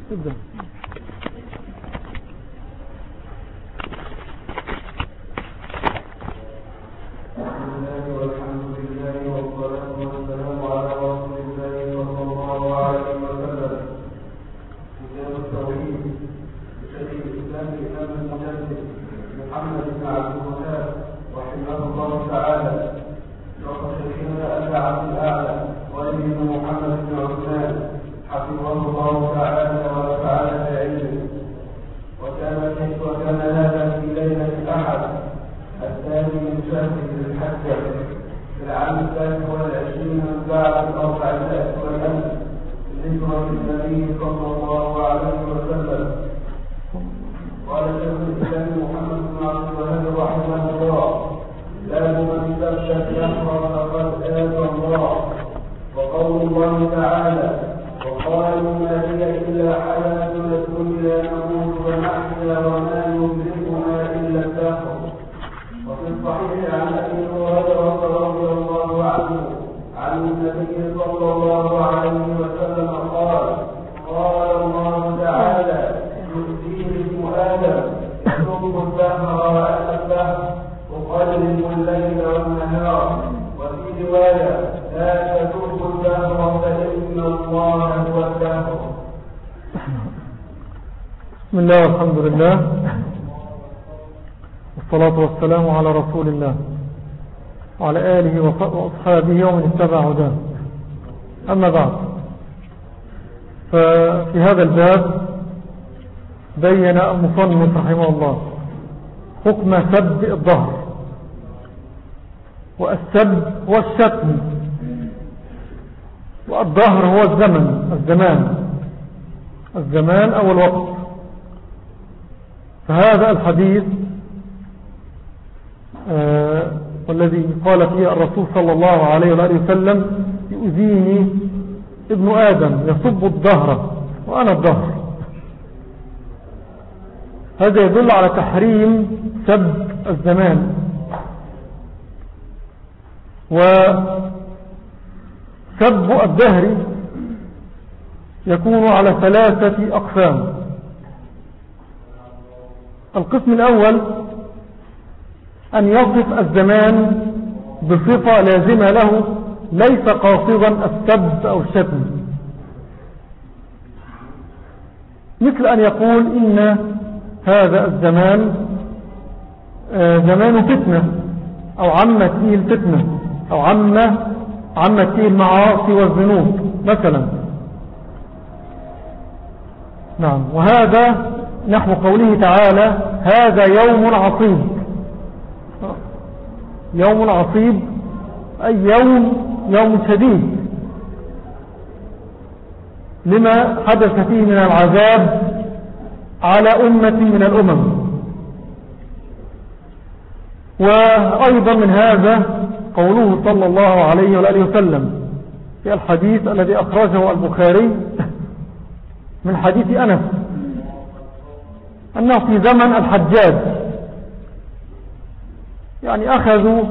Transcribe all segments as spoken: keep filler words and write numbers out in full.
ابدأ. بسم الله والحمد لله والصلاة والسلام على رسول الله وعلى آله وأصحابه ومن اتبع هداه. أما بعد، ففي هذا الباب بين المصنف رحمه الله حكم سب الظهر، والسب هو الشتم، والظهر هو الزمن الزمان الزمان أو الوقت. فهذا الحديث آه والذي قال فيه الرسول صلى الله عليه وآله وسلم يؤذيني ابن آدم يصب الظهر وأنا الظهر، هذا يدل على تحريم سب الزمان. وسب الدهر يكون على ثلاثة أقسام. القسم الأول أن يصف الزمان بصفة لازمة له ليس قاصدا السب أو الشتم، مثل أن يقول إن هذا الزمان زمان فتنة، أو عمت فيه الفتنة، أو عمت فيه المعاصي والذنوب مثلا. نعم، وهذا نحو قوله تعالى هذا يوم عصيب. يوم عصيب أي يوم يوم شديد لما حدث فيه من العذاب على أمة من الأمم. وأيضا من هذا قوله صلى الله عليه وآله وسلم في الحديث الذي أخرجه البخاري من حديث أنس أنه في زمن الحجاج يعني أخذوا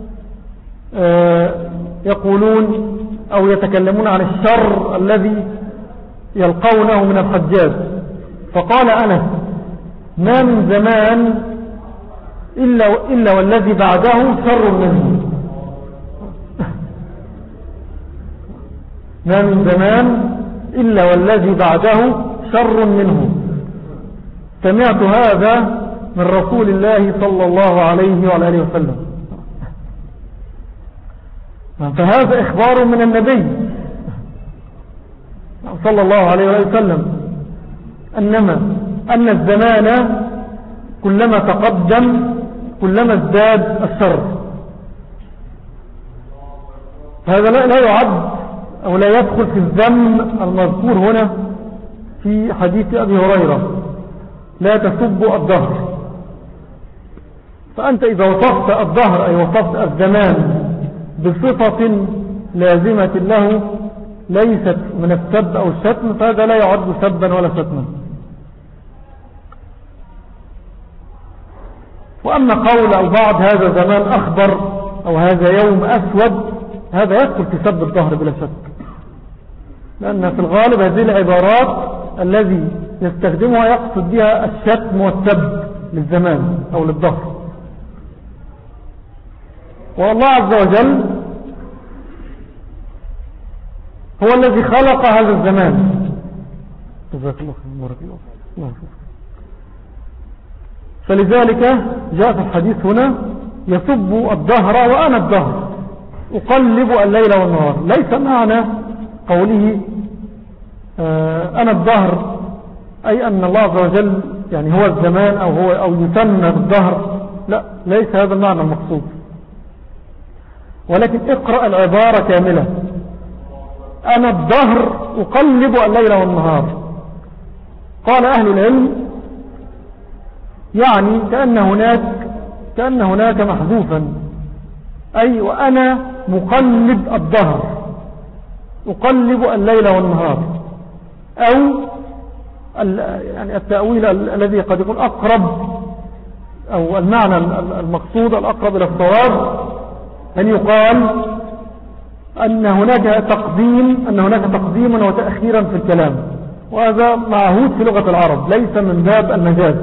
يقولون أو يتكلمون عن الشر الذي يلقونه من الحجاج، فقال أنس ما من زمان إلا, إلا والذي بعده شر منه. ما من زمان إلا والذي بعده شر منه. سمعت هذا من رسول الله صلى الله عليه وآله وسلم. فهذا إخبار من النبي صلى الله عليه وآله وسلم أنما أن الزمان كلما تقدم كلما ازداد الشر. هذا لا يعد أو لا يدخل في الذم المذكور هنا في حديث أبي هريرة لا تسبوا الظهر. فأنت إذا وصفت الظهر أي وصفت الزمان بصفة لازمة له ليست من السب أو الشتم فهذا لا يعد سبا ولا شتما. وأما قول البعض هذا زمان أخضر أو هذا يوم أسود هذا يدخل في سب الظهر بلا شك، لأن في الغالب هذه العبارات الذي يستخدمها يقصد بها الشتم والسب للزمان أو للظهر. والله عز وجل هو الذي خلق هذا الزمان. جزاك الله خير. فلذلك جاء في الحديث هنا يسب الدهر وأنا الدهر أقلب الليل والنهار. ليس معنى قوله أنا الدهر أي أن الله عز وجل يعني هو الزمان أو, هو أو يسمى بالدهر، لا، ليس هذا المعنى المقصود، ولكن اقرأ العبارة كاملة. أنا الدهر أقلب الليل والنهار. قال أهل العلم يعني كأن هناك كأن هناك محذوفا، أي وأنا مقلب الدهر أقلب الليل والنهار، أو يعني التأويل الذي قد يكون أقرب أو المعنى المقصود الأقرب إلى الصواب أن يقال أن هناك تقديم أن هناك تقديما وتأخيرا في الكلام، وهذا معهود في لغة العرب ليس من باب المجاز،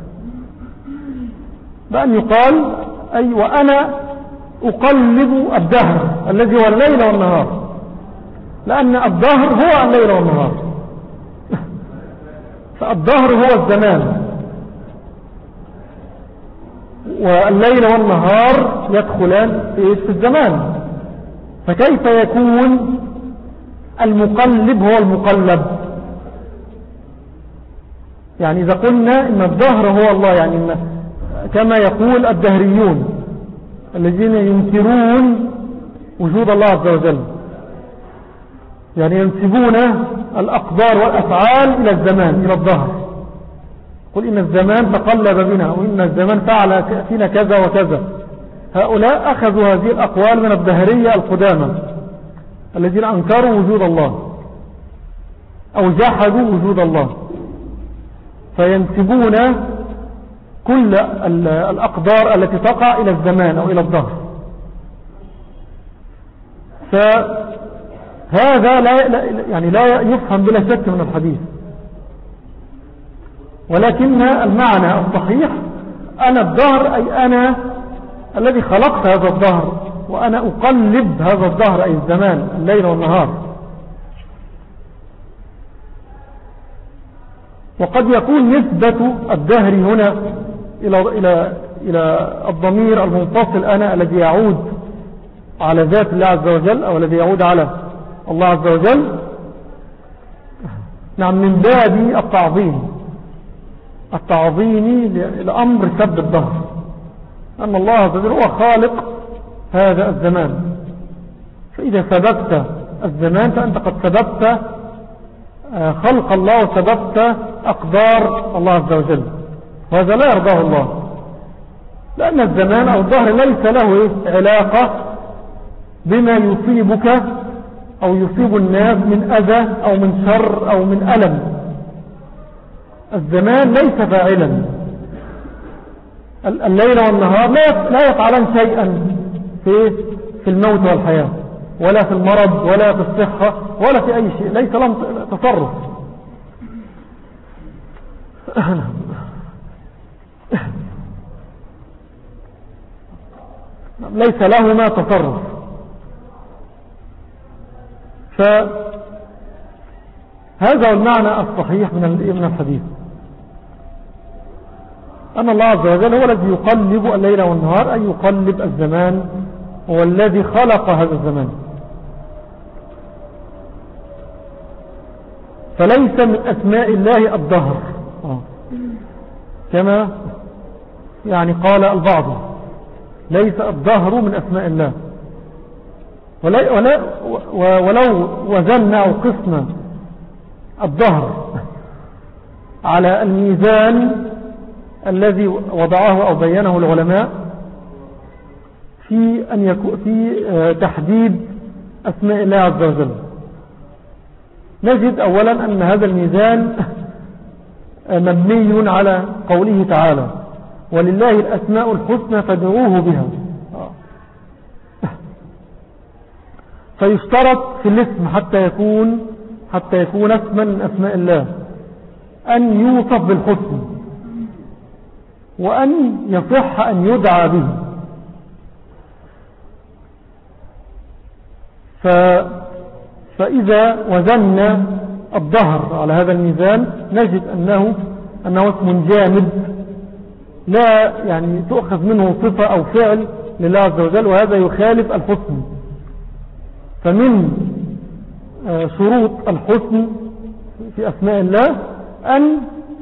بأن يقال أي وأنا أقلب الدهر الذي هو الليل والنهار، لأن الدهر هو الليل والنهار فالدهر هو الزمان، والليل والنهار يدخلان في الزمان، فكيف يكون المقلب هو المقلب؟ يعني إذا قلنا إن الدهر هو الله، يعني كما يقول الدهريون الذين ينكرون وجود الله عز وجل، يعني ينسبون الأقدار والأفعال إلى الزمان، إلى الدهر. قل إن الزمان تقلب بنا، وإن الزمان فعل فينا كذا وكذا. هؤلاء أخذوا هذه الأقوال من الدهرية القدامى الذين أنكروا وجود الله أو جحدوا وجود الله، فينسبون كل الأقدار التي تقع إلى الزمان أو إلى الدهر. فهذا لا يعني لا يفهم بلا شك من الحديث، ولكن المعنى الصحيح أنا الدهر أي أنا الذي خلقت هذا الدهر، وأنا أقلب هذا الدهر أي الزمان الليل والنهار. وقد يكون نسبة الدهر هنا إلى, إلى, إلى الضمير المنفصل أنا الذي يعود على ذات الله عز وجل أو الذي يعود على الله عز وجل، نعم، من باب التعظيم التعظيمي لأمر سب الدهر، أن الله عز وجل هو خالق هذا الزمان، فإذا سببت الزمان فأنت قد سببت خلق الله وسببت أقدار الله عز وجل، وهذا لا يرضاه الله، لأن الزمان أو الدهر ليس له علاقة بما يصيبك أو يصيب الناس من أذى أو من شر أو من ألم. الزمان ليس فاعلا، الليل والنهار لا يفعلان شيئا في في الموت والحياة، ولا في المرض ولا في الصحة ولا في أي شيء، ليس لهم تصرف. ليس لهما تصرف. فهذا هو المعنى الصحيح من الحديث، أن الله عز وجل هو الذي يقلب الليل والنهار، أي يقلب الزمان، هو الذي خلق هذا الزمان. فليس من أسماء الله الدهر كما يعني قال البعض، ليس الدهر من أسماء الله، ولو وزننا أو قسنا الدهر على الميزان الذي وضعه أو بينه العلماء في أن يكون في تحديد أسماء الله عز وجل، نجد أولا أن هذا الميزان مبني على قوله تعالى ولله الأسماء الحسنى فادعوه بها، فيشترط في الاسم حتى يكون حتى يكون اسما من أسماء الله أن يوصف بالحسن وأن يصح أن يدعى به. ف فإذا وزننا الظهر على هذا الميزان نجد أنه, أنه اسم جامد لا يعني تؤخذ منه صفة أو فعل لله عز وجل، وهذا يخالف الحسن. فمن شروط الحسن في أسماء الله أن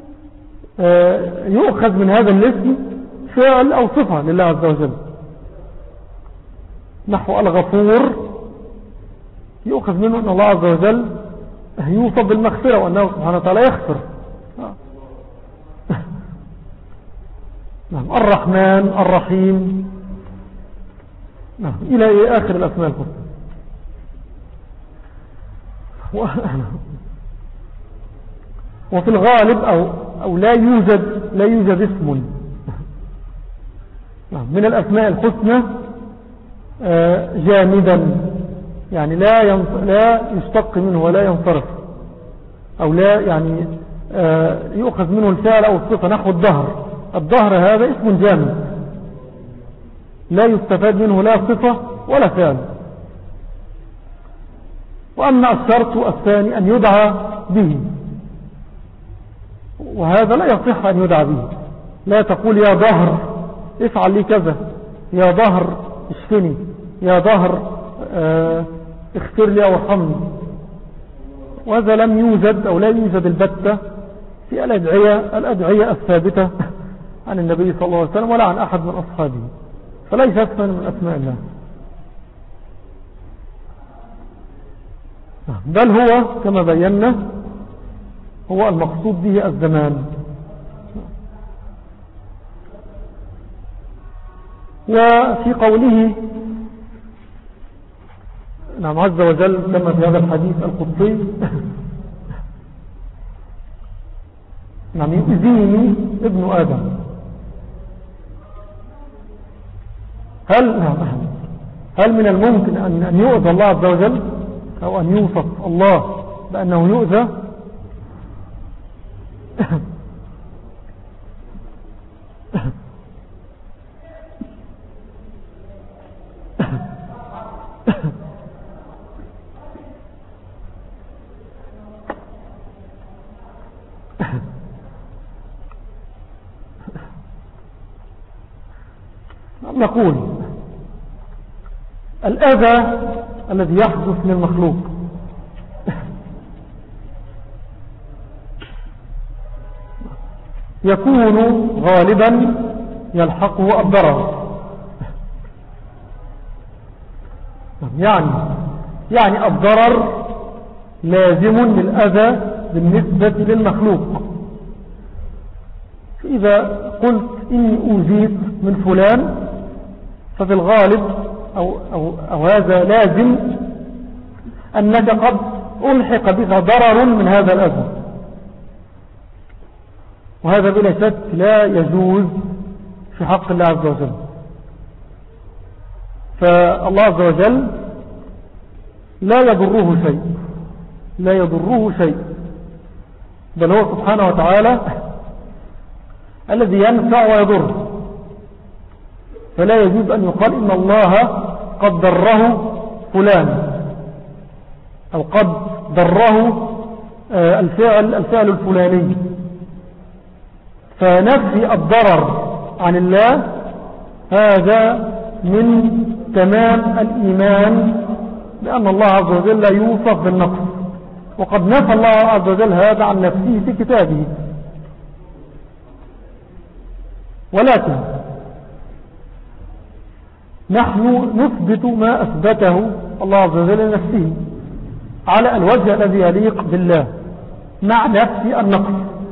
يؤخذ من هذا الاسم فعل أو صفة لله عز وجل، نحو الغفور يؤخذ منه أن الله عز وجل يوصف بالمغفرة وأنه سبحانه وتعالى يغفر. نعم. الرحمن الرحيم، نعم، إلى آخر الأسماء الحسنى. وفي الغالب أو, أو لا يوجد لا يوجد اسم من الأسماء الحسنى جامدا، يعني لا لا يشتق منه ولا ينصرف، أو لا يعني يؤخذ منه الفعل أو الصفة، نحو الظهر. الظهر هذا اسم جامد لا يستفاد منه لا صفة ولا فعل. وأما الشرط الثاني أن يدعى به، وهذا لا يصح أن يدعى به. لا تقول يا ظهر افعل لي كذا، يا ظهر اشفني، يا ظهر اه اغفر لي أو ارحمني. وهذا لم يوجد أو لا يوجد البتة في الأدعية, الأدعية الثابتة عن النبي صلى الله عليه وسلم ولا عن أحد من أصحابه، فليس اسما من أسماء الله، بل هو كما بينا هو المقصود به الزمان. وفي قوله نعم عز وجل كما في هذا الحديث القدسي نعم يؤذيني ابن آدم، هل نعم هل من الممكن أن يؤذى الله عز وجل أو أن يوصف الله بأنه يؤذى؟ نقول الأذى الذي يحدث للمخلوق يكون غالبا يلحقه الضرر، يعني يعني الضرر لازم للأذى بالنسبة للمخلوق. فإذا قلت إني أوذيت من فلان ففي الغالب أو, أو, أو هذا لازم أنك قد ألحق بك ضرر من هذا الأذى، وهذا بلا شك لا يجوز في حق الله عز وجل. فالله عز وجل لا يضره شيء لا يضره شيء بل هو سبحانه وتعالى الذي ينفع ويضر، فلا يجوز أن يقال إن الله قد ضره فلان أو قد ضره الفعل, الفعل الفلاني. فنفي الضرر عن الله هذا من تمام الإيمان بأن الله عز وجل لا يوصف بالنقص، وقد نفى الله عز وجل هذا عن نفسه في كتابه. ولكن نحن نثبت ما أثبته الله عز وجل لنفسه على الوجه الذي يليق بالله مع نفس النقص.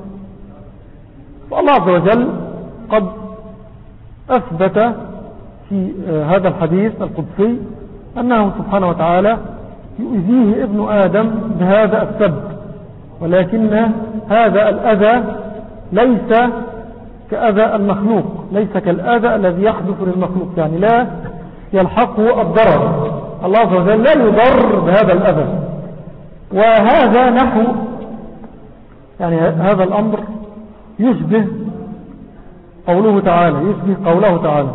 فالله عز وجل قد أثبت في هذا الحديث القدسي أنه سبحانه وتعالى يؤذيه ابن آدم بهذا السبب، ولكن هذا الأذى ليس كأذى المخلوق، ليس كالأذى الذي يحدث للمخلوق، يعني لا يلحقه الضرر. الله عز وجل لا يضر بهذا الأذى. وهذا نحو يعني هذا الأمر يشبه قوله تعالى يشبه قوله تعالى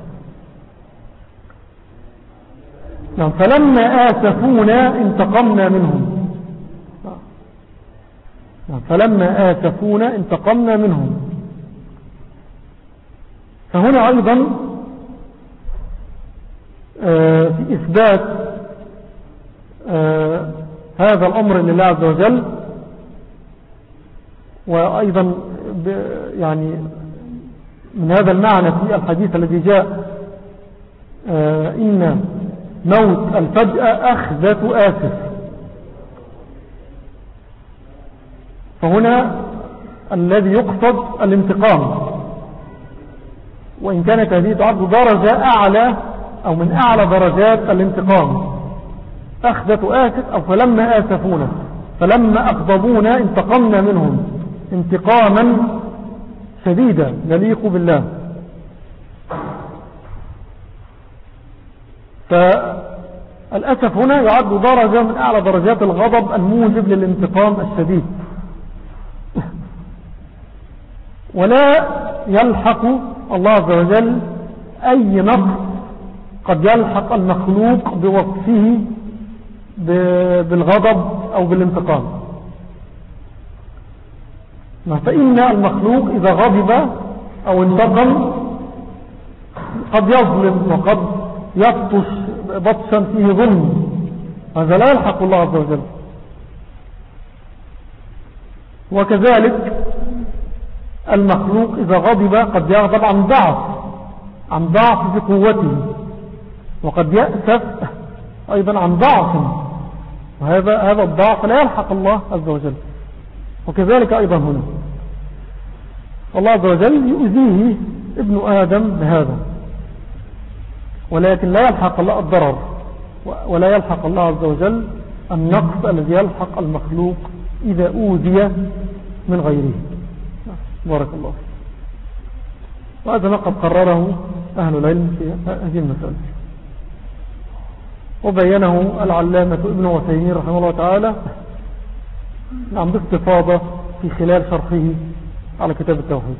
نعم فلما آسفونا انتقمنا منهم نعم فلما آسفونا انتقمنا منهم. فهنا أيضا في إثبات هذا الأمر لله عز وجل، وأيضا يعني من هذا المعنى في الحديث الذي جاء إن موت الفجأة أخذة آسف. فهنا الذي يقصد الانتقام، وإن كانت هذه تعد درجة أعلى أو من أعلى درجات الانتقام، أخذة آسف أو فلما آسفونا فلما أغضبونا انتقمنا منهم انتقاما شديدا يليق بالله. فالأسف هنا يعد درجة من أعلى درجات الغضب الموجب للانتقام الشديد. ولا يلحق الله عز وجل أي نقص قد يلحق المخلوق بوصفه بالغضب أو بالانتقام. فإن المخلوق إذا غضب أو انتقم قد يظلم وقد يبطش بطشا فيه ظلم، هذا لا يلحق الله عز وجل. وكذلك المخلوق إذا غضب قد يغضب عن ضعف عن ضعف في قوته، وقد يأسف أيضا عن ضعف، وهذا هذا الضعف لا يلحق الله عز وجل. وكذلك أيضا هنا الله عز وجل يؤذيه ابن آدم بهذا، ولكن لا يلحق الله الضرر ولا يلحق الله عز وجل النقص الذي يلحق المخلوق إذا أوذي من غيره. بارك الله. وهذا ما قد قرره أهل العلم في هذه المسألة، وبينه العلامة ابن عثيمين رحمه الله تعالى نعم باستفاضة في خلال شرحه على كتاب التوحيد.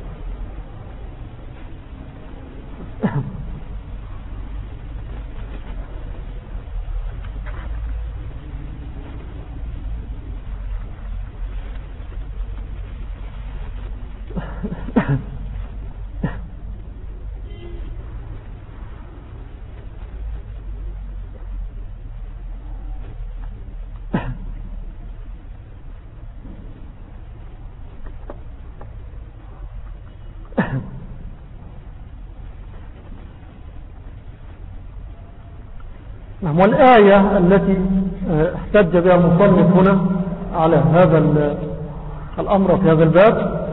نعم. والآية التي احتج بها المصنف هنا على هذا الأمر في هذا الباب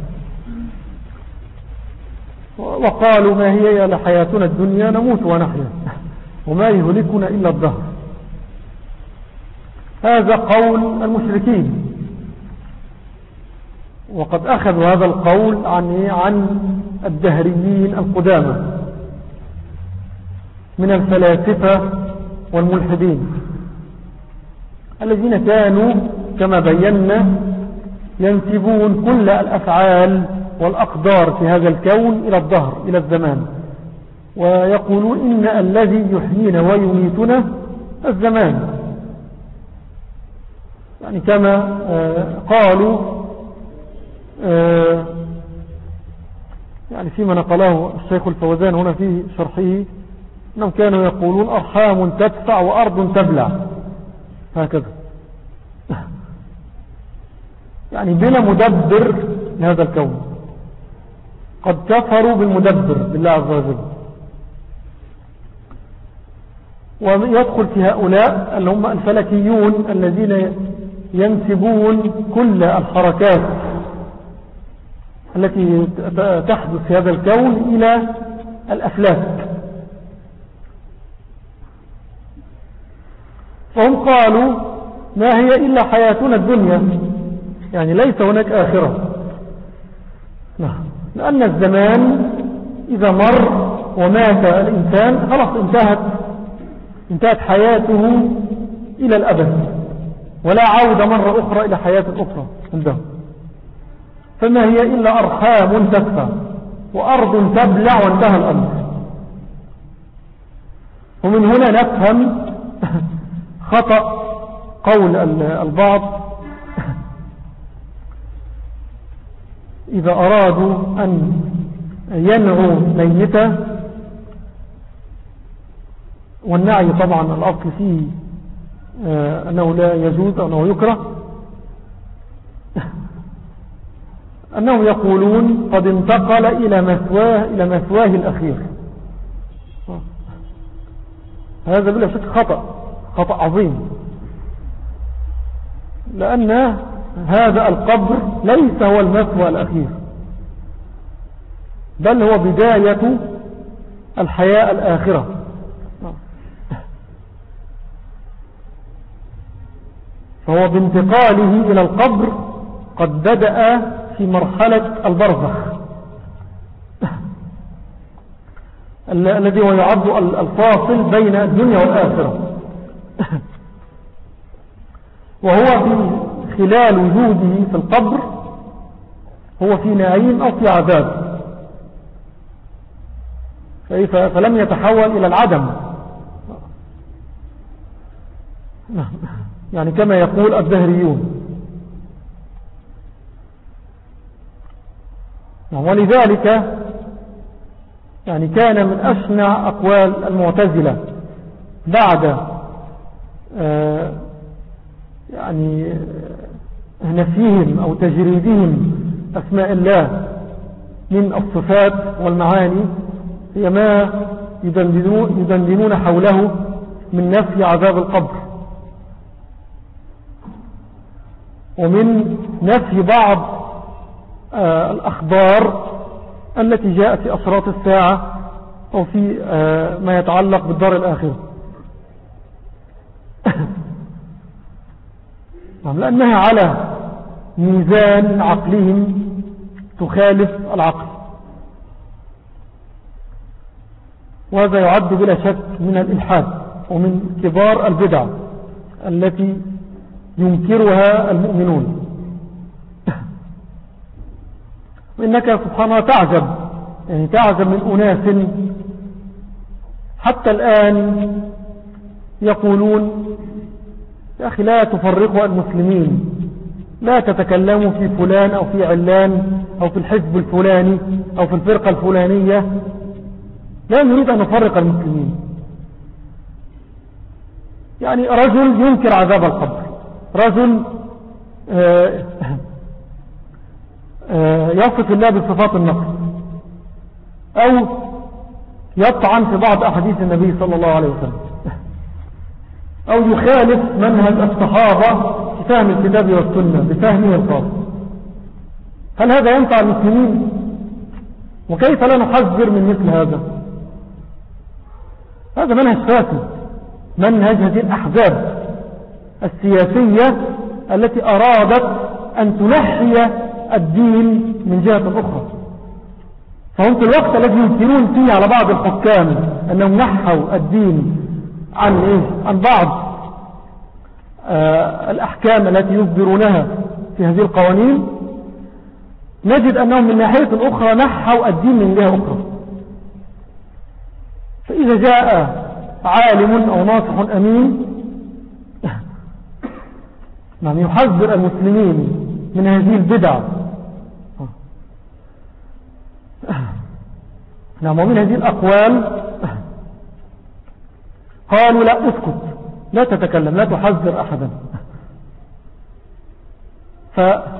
وقالوا ما هي إلا حياتنا الدنيا نموت ونحيا وما يهلكنا إلا الدهر. هذا قول المشركين، وقد أخذوا هذا القول عن عن الدهريين القدامى من الفلاسفة والملحدين الذين كانوا كما بينا ينسبون كل الأفعال والأقدار في هذا الكون إلى الدهر إلى الزمان، ويقولون إن الذي يحيينا ويميتنا الزمان، يعني كما قالوا يعني فيما نقله الشيخ الفوزان هنا في شرحه أنهم كانوا يقولون أرحام تدفع وأرض تبلع، هكذا يعني بلا مدبر لهذا الكون. قد كفروا بالمدبر بالله عز وجل. ويدخل في هؤلاء اللي هم الفلكيون الذين ينسبون كل الحركات التي تحدث في هذا الكون إلى الأفلاك. فهم قالوا ما هي إلا حياتنا الدنيا، يعني ليس هناك آخرة، لأن الزمان إذا مر ومات الإنسان خلاص انتهت انتهت حياته إلى الأبد، ولا عودة مرة أخرى إلى حياة أخرى عندهم. فما هي إلا أرحام تكفى وأرض تبلع وانتهى الأمر. ومن هنا نفهم خطأ قول البعض إذا أرادوا أن ينعوا ميتة، والنعي طبعا الأصل فيه أنه لا يجوز أو أنه يكره، أنهم يقولون قد انتقل إلى مثواه, إلى مثواه الأخير. هذا بلا شك خطأ خطأ عظيم، لأن هذا القبر ليس هو المثوى الأخير، بل هو بداية الحياة الآخرة. فهو بانتقاله إلى القبر قد بدأ في مرحلة البرزخ الذي هو يعد الفاصل بين الدنيا والآخرة، وهو في خلال وجوده في القبر هو في نعيم أو في عذاب، فلم يتحول إلى العدم، يعني كما يقول الدهريون. ولذلك يعني كان من أشنع أقوال المعتزلة بعد آه يعني نفيهم أو تجريدهم أسماء الله من الصفات والمعاني هي ما يدندنون, يدندنون حوله من نفي عذاب القبر، ومن نفي بعض آه الأخبار التي جاءت في أشراط الساعة أو في آه ما يتعلق بالدار الآخرة، لأنها على ميزان عقلهم تخالف العقل، وهذا يعد بلا شك من الإلحاد ومن كبار البدع التي ينكرها المؤمنون. وإنك سبحانه تعجب، يعني تعجب من أناس حتى الآن يقولون يا أخي لا تفرقوا المسلمين، لا تتكلموا في فلان أو في علان أو في الحزب الفلاني أو في الفرقة الفلانية، لا نريد أن نفرق المسلمين. يعني رجل ينكر عذاب القبر، رجل آه آه يصف الله بصفات النقص، أو يطعن في بعض أحاديث النبي صلى الله عليه وسلم، أو يخالف منهج الصحابة في فهم الكتاب والسنة بفهمه الخاص. هل هذا ينفع المسلمين؟ وكيف لا نحذر من مثل هذا؟ هذا منهج فاسد، منهج هذه الأحزاب السياسية التي أرادت أن تنحي الدين من جهة أخرى. فهم في الوقت الذي ينكرون فيه على بعض الحكام أنهم نحوا الدين عن, إيه؟ عن بعض آه الأحكام التي يصدرونها في هذه القوانين، نجد أنهم من ناحية أخرى نحوا الدين من جهة أخرى. فإذا جاء عالم أو ناصح أمين نعم يحذر المسلمين من هذه البدع، نعم ومن هذه الأقوال قالوا لا اسكت، لا تتكلم، لا تحذر أحدا. ف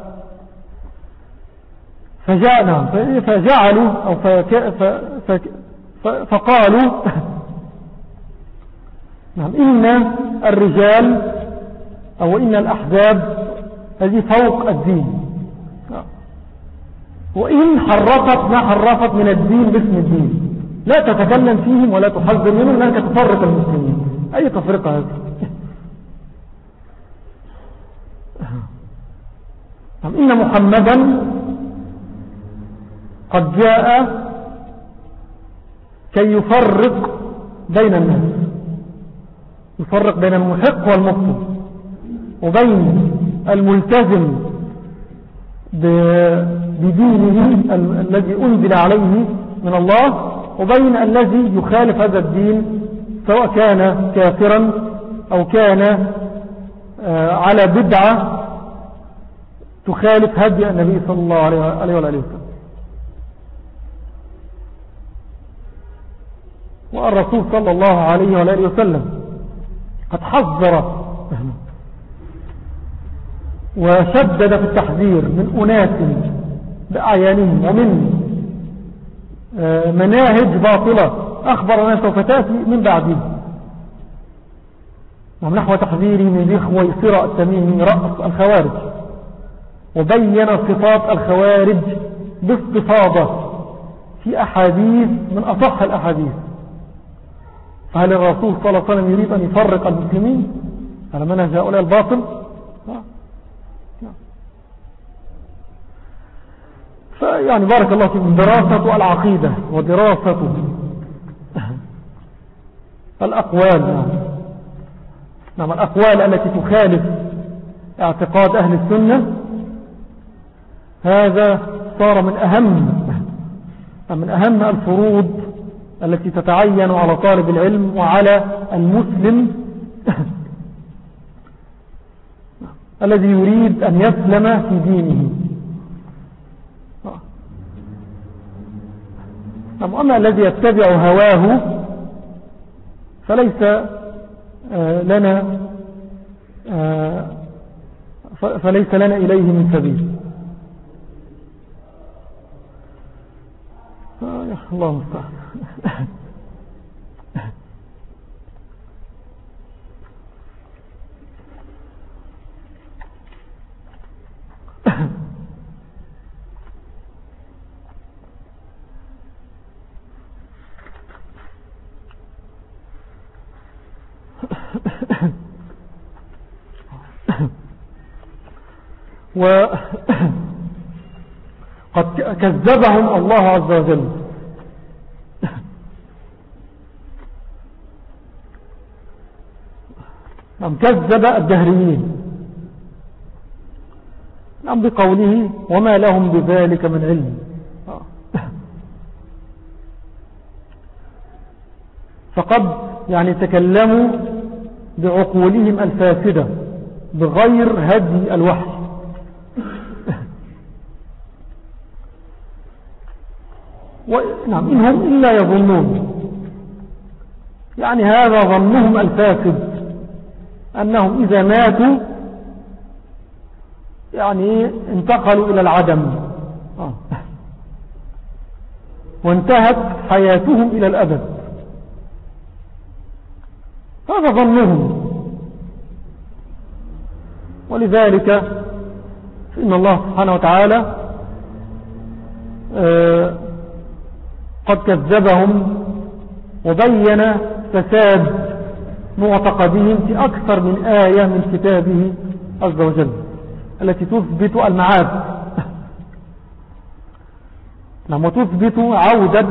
فجاءنا فجعلوا أو فك... ف... ف... ف... فقالوا نعم إن الرجال أو إن الأحزاب هذه فوق الدين، وإن حرفت ما حرفت من الدين باسم الدين لا تتكلم فيهم ولا تحذر منهم لأنك تفرق المسلمين. أي تفرقة هذه؟ إن محمدا قد جاء كي يفرق بين الناس، يفرق بين المحق والمبطل، وبين الملتزم بدينه الذي أنزل عليه من الله، وبين الذي يخالف هذا الدين سواء كان كافرا أو كان على بدعة تخالف هدي النبي صلى الله عليه وآله وسلم. والرسول صلى الله عليه وآله وسلم قد حذر وشدد في التحذير من أناس بأعيانهم ومن مناهج باطلة أخبر أنها سوف تأتي من بعده، ونحو تحذيره من ذي خويصرة التميمي رأس الخوارج، وبين صفات الخوارج باستفاضة في أحاديث من أصح الأحاديث. فهل الرسول صلى الله عليه وسلم يريد أن يفرق المسلمين على منهج هؤلاء الباطل؟ فيعني بارك الله فيكم، دراسة العقيدة ودراسة الأقوال، نعم الأقوال التي تخالف اعتقاد أهل السنة، هذا صار من أهم من أهم الفروض التي تتعين على طالب العلم وعلى المسلم الذي يريد أن يسلم في دينه. أما الذي يتبع هواه فليس لنا فليس لنا إليه من سبيل. يا الله المستعان. وقد كذبهم الله عز وجل نعم كذب الدهريين نعم بقوله وما لهم بذلك من علم. فقد يعني تكلموا بعقولهم الفاسدة بغير هدي الوحي. نعم إنهم إلا يظنون، يعني هذا ظنهم الفاسد أنهم إذا ماتوا يعني انتقلوا إلى العدم وانتهت حياتهم إلى الأبد. هذا ظنهم، ولذلك فإن الله سبحانه وتعالى قد كذبهم وبين فساد معتقدهم في أكثر من آية من كتابه عز وجل التي تثبت المعاد لما تثبت عودة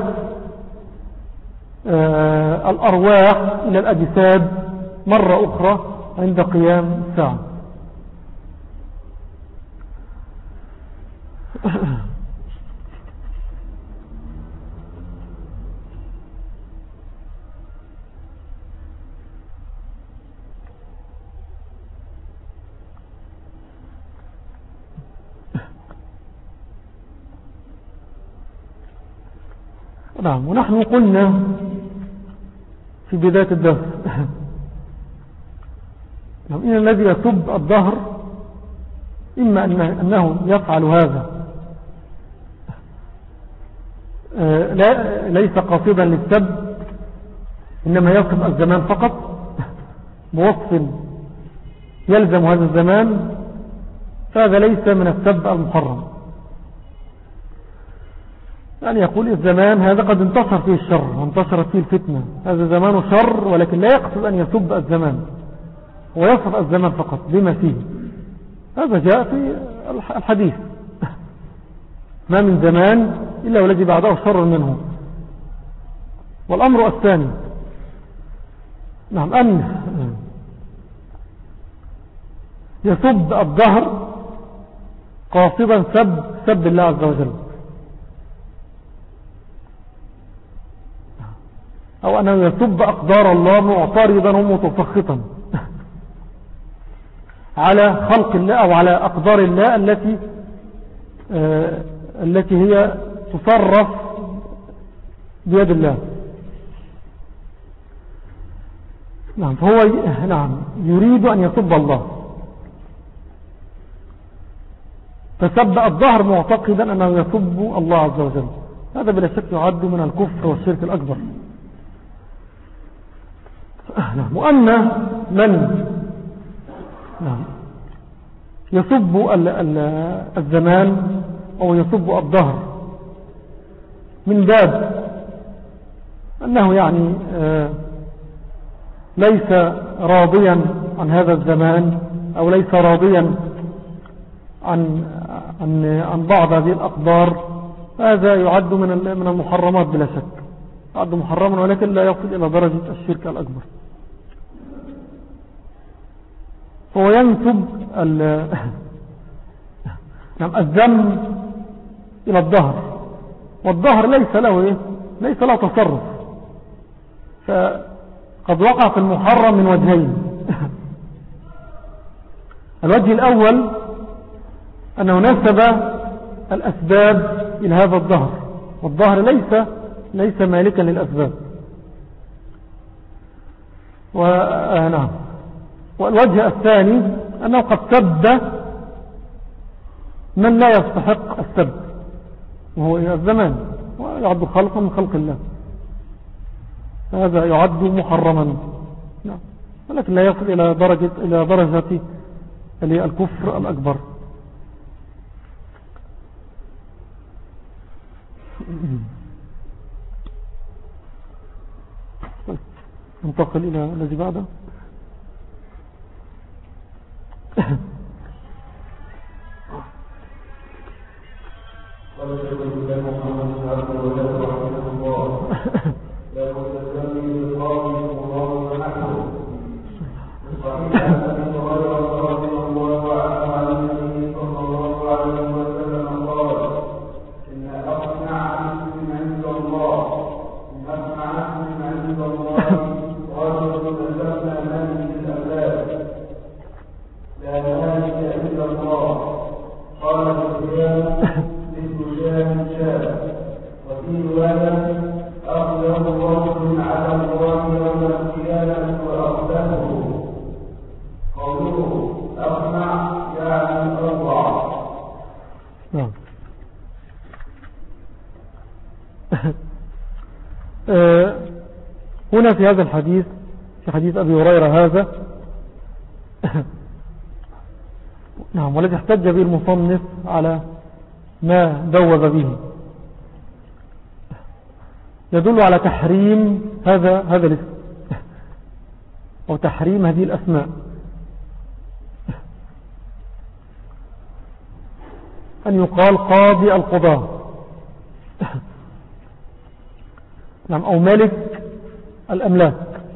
الأرواح إلى الأجساد مرة أخرى عند قيام الساعة. نعم. ونحن قلنا في بداية الدرس نعم إن الذي يسب الدهر إما أنه يفعل هذا لا ليس قاصدا للسب، إنما يصف الزمان فقط بوصف يلزم هذا الزمان، فهذا ليس من السب المحرم. يعني يقول الزمان هذا قد انتصر فيه الشر وانتشرت فيه الفتنة، هذا زمان شر، ولكن لا يقصد أن يسب الزمان، هو يصف الزمان فقط بما فيه. هذا جاء في الحديث ما من زمان إلا والذي بعده شر منه. والأمر الثاني نعم أن يسب الدهر قاصدا سب سب الله عز وجل، أو أنه يسب أقدار الله معترضا ومتسخطا على خلق الله أو على أقدار الله التي آه التي هي تصرف بيد الله. نعم، فهو نعم يريد أن يسب الله، فسب الظهر معتقدا أنه يسب الله عز وجل. هذا بلا شك يعد من الكفر والشرك الأكبر. نعم، وأن من نعم يسب الزمان أو يسب الظهر من باب أنه يعني آه ليس راضيا عن هذا الزمان، أو ليس راضيا عن عن عن بعض هذه الأقدار، هذا يعد من من المحرمات بلا شك، يعد محرما، ولكن لا يصل إلى درجة الشرك الأكبر. هو ينسب نعم الذم إلى الظهر، والظهر ليس له إيه؟ ليس له تصرف، فقد وقع في المحرم من وجهين. الوجه الأول أنه نسب الأسباب إلى هذا الظهر، والظهر ليس ليس مالكا للأسباب. ونعم، والوجه الثاني أنه قد سب من لا يستحق السب، وهو الزمان، ويعد خلقا من خلق الله، هذا يعد محرما. نعم، ولكن لا يصل إلى درجة إلى درجة الكفر الأكبر. ننتقل إلى الذي بعده. هنا في هذا الحديث، في حديث أبي هريرة هذا نعم، والذي احتج به المصنف على ما بوب به، يدل على تحريم هذا هذا الاسم أو تحريم هذه الأسماء، أن يقال قاضي القضاة نعم، أو ملك الأملاك.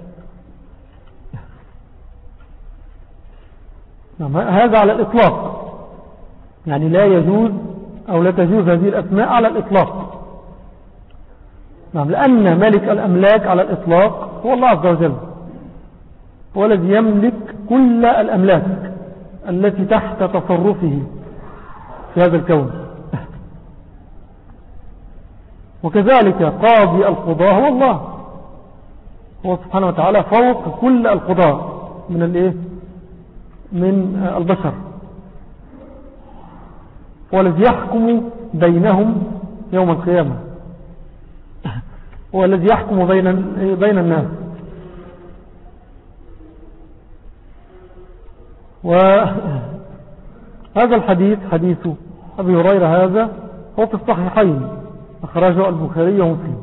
نعم، هذا على الإطلاق، يعني لا يجوز أو لا تجوز هذه الأسماء على الإطلاق. نعم، لأن ملك الأملاك على الإطلاق هو الله عز وجل، هو الذي يملك كل الأملاك التي تحت تصرفه في هذا الكون. وكذلك قاضي القضاء هو الله، هو سبحانه وتعالى فوق كل القضاء من الايه من البشر، هو الذي يحكم بينهم يوم القيامة، هو الذي يحكم بين بين الناس. وهذا الحديث حديث أبي هريرة هذا هو في الصحيحين، أخرجه البخاري ومسلم.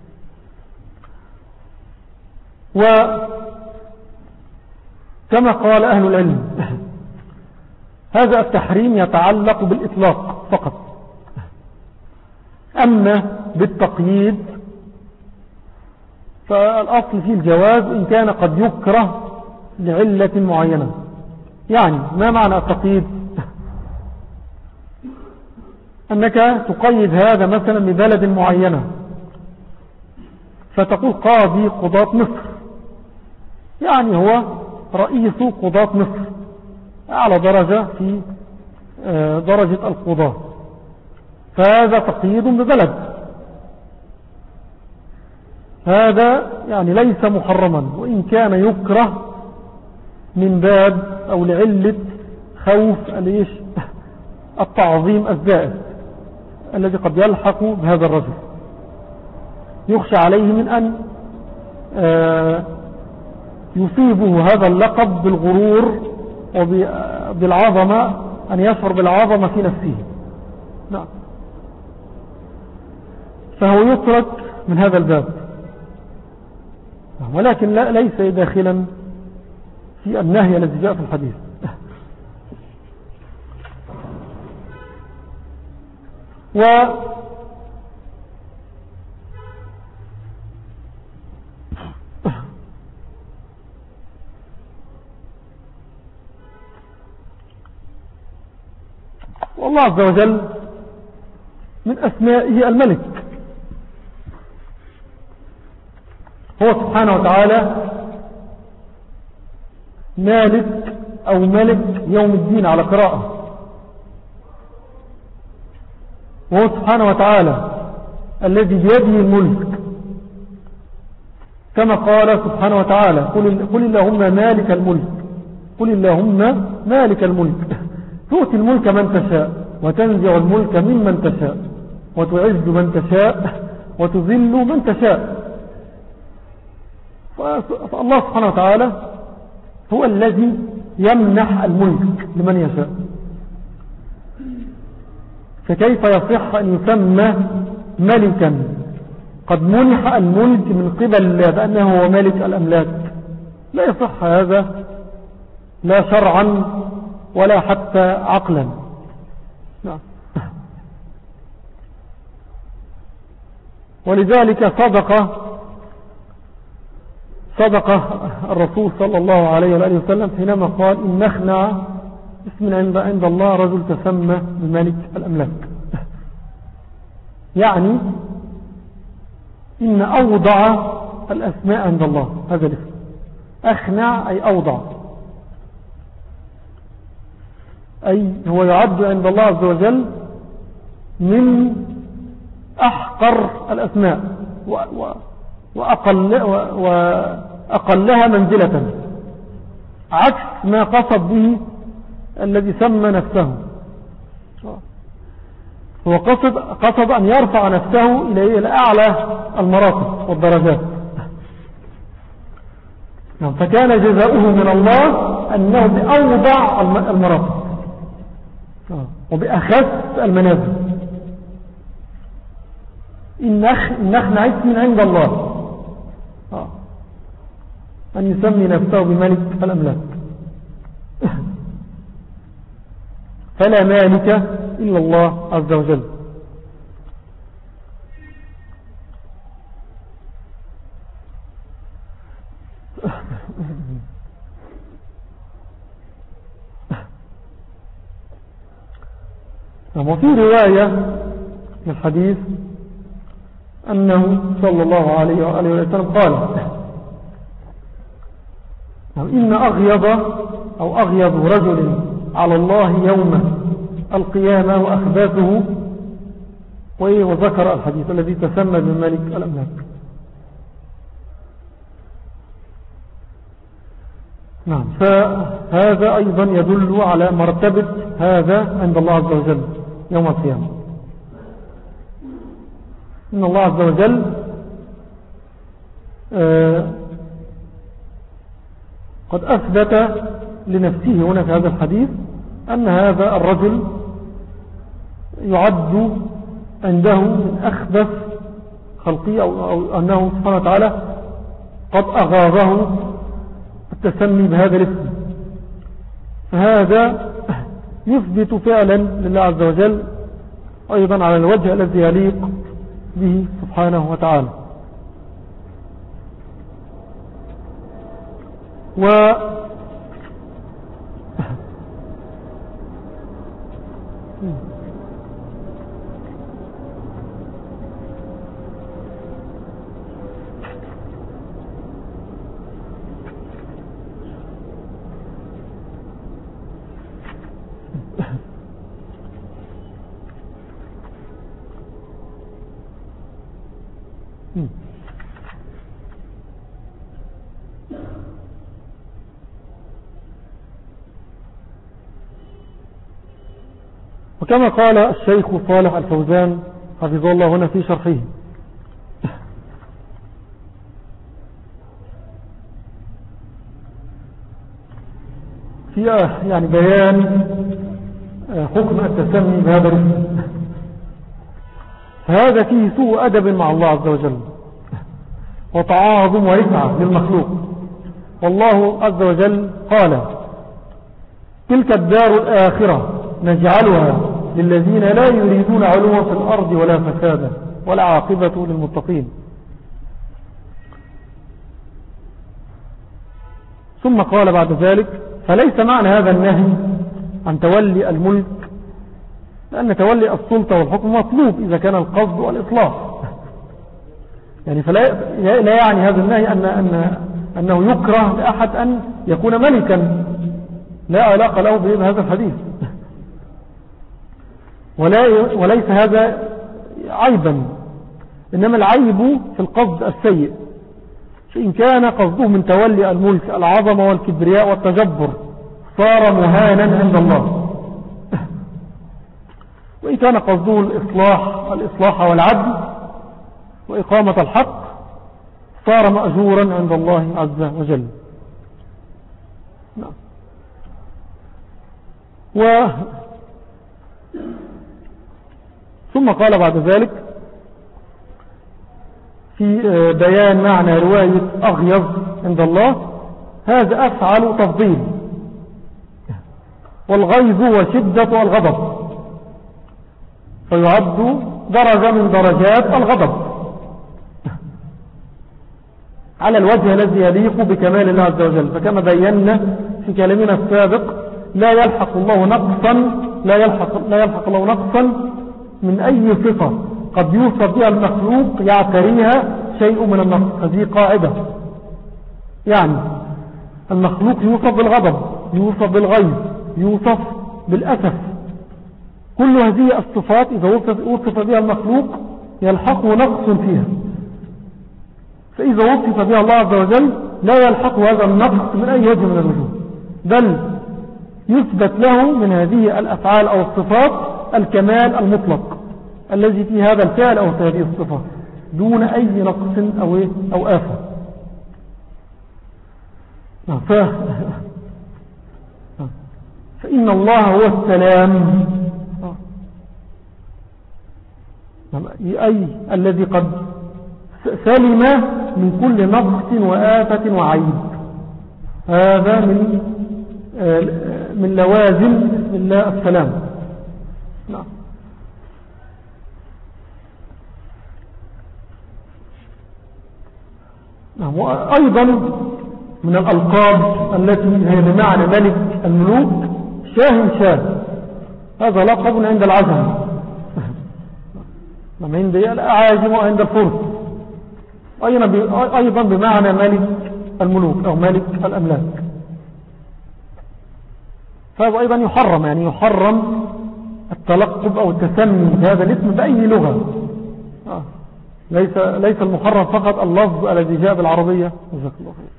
وكما قال أهل العلم هذا التحريم يتعلق بالإطلاق فقط، أما بالتقييد فالأصل فيه الجواز إن كان قد يكره لعلة معينة. يعني ما معنى التقييد؟ أنك تقيد هذا مثلا ببلد معينة، فتقول قاضي قضاة مصر، يعني هو رئيس قضاة مصر، أعلى درجة في درجة القضاة، فهذا تقييد ببلد. هذا يعني ليس محرما، وإن كان يكره من باب أو لعلة خوف التعظيم الزائد الذي قد يلحق بهذا الرجل، يخشى عليه من أن يصيبه هذا اللقب بالغرور وبالعظمة، أن يشعر بالعظمة في نفسه. نعم، فهو يترك من هذا الباب، ولكن لا ليس داخلا في النهي الذي جاء في الحديث. و والله عز وجل من أسمائه الملك، هو سبحانه وتعالى مالك أو ملك يوم الدين على قراءة، وهو سبحانه وتعالى الذي بيده الملك، كما قال سبحانه وتعالى قل اللهم مالك الملك، قل اللهم مالك الملك تؤتي الملك من تشاء وتنزع الملك ممن تشاء وتعز من تشاء وتذل من تشاء. فالله سبحانه وتعالى هو الذي يمنح الملك لمن يشاء، فكيف يصح أن يسمى ملكا قد منح الملك من قبل الله بأنه هو ملك الأملاك؟ لا يصح هذا، لا شرعا ولا حتى عقلا. نعم. ولذلك صدق صدق الرسول صلى الله عليه وآله وسلم حينما قال إن نخنع اسم عند, عند الله رجل تسمى بملك الأملاك، يعني إن أوضع الأسماء عند الله هذا الاسم، أخنع أي أوضع، أي هو يعد عند الله عز وجل من أحقر الأسماء وأقل وأقلها منزلة، عكس ما قصد به الذي سمى نفسه. هو قصد, قصد أن يرفع نفسه إلى أعلى المراتب والدرجات، فكان جزاؤه من الله أنه بأوضع المراتب وبأخذ المنازل. إن نخنع اسم عند الله أن يسمي نفسه بملك الأملاك، فلا مالك إلا الله عز وجل. وفي رواية في الحديث أنه صلى الله عليه وآله وسلم قال إن أغيض أو أغيض رجل على الله يوم القيامة وأخباثه، وذكر الحديث الذي تسمى بملك الأملاك. نعم، فهذا أيضا يدل على مرتبة هذا عند الله عز وجل يوم القيامة. إن الله عز وجل آه قد أثبت لنفسه هنا في هذا الحديث أن هذا الرجل يعد عنده من أخبث خلقه، أو, أو أنه سبحانه وتعالى قد أغاظه التسمي بهذا الاسم. فهذا يثبت فعلا لله عز وجل أيضا على الوجه الذي يليق به سبحانه وتعالى. و وكما قال الشيخ صالح الفوزان حفظه الله هنا في شرحه: في يعني بيان حكم التسمي بهذا الاسم، فهذا فيه سوء أدب مع الله عز وجل وتعاظم ورفعة للمخلوق. والله عز وجل قال: تلك الدار الآخرة نجعلها للذين لا يريدون علوا في الأرض ولا فسادا ولا عاقبة للمتقين. ثم قال بعد ذلك: فليس معنى هذا النهي عن تولي الملك، لأن تولي السلطة والحكم مطلوب إذا كان القصد والإصلاح، يعني فلا لا يعني هذا النهي أن أن أنه يكره لأحد أن يكون ملكا، لا علاقة له بهذا الحديث، ولا وليس هذا عيبا، إنما العيب في القصد السيء. فإن كان قصده من تولي الملك العظمة والكبرياء والتجبر صار مهانا عند الله، وإن كان قصده الإصلاح الإصلاح والعدل وإقامة الحق صار مأجورا عند الله عز وجل. نعم. و ثم قال بعد ذلك في بيان معنى رواية أغيظ عند الله: هذا أفعل تفضيل، والغيظ وشدة الغضب، فيعد درجة من درجات الغضب على الوجه الذي يليق بكمال الله عز وجل. فكما بينا في كلامنا السابق: لا يلحق الله نقصا لا يلحق, لا يلحق الله نقصا من أي صفة قد يوصف بها المخلوق يعتريها شيء من النقص. هذه قاعدة، يعني المخلوق يوصف بالغضب، يوصف بالغيظ، يوصف بالأسف، كل هذه الصفات إذا وصف بها المخلوق يلحقه نقص فيها. فإذا وصف بها الله عز وجل لا يلحق هذا النقص من أي وجه من الوجوه، بل يثبت له من هذه الأفعال أو الصفات الكمال المطلق الذي في هذا الفعل أو في هذه الصفة دون أي نقص أو, أو آفة. ف... فإن الله هو السلام، أي الذي قد سلم من كل نقص وآفة وعيب. هذا من من لوازم الله السلام. نعم. نعم. وأيضا من الألقاب التي هي بمعنى ملك الملوك شاه شاه، هذا لقب عند العجم، عند الأعاجم وعند الفرس، أيضا بمعنى ملك الملوك أو ملك الأملاك. فهذا أيضا يحرم، يعني يحرم التلقب أو التسمي بهذا الاسم بأي لغة. آه. ليس ليس المحرم فقط اللفظ الذي جاء بالعربية. جزاك الله خير.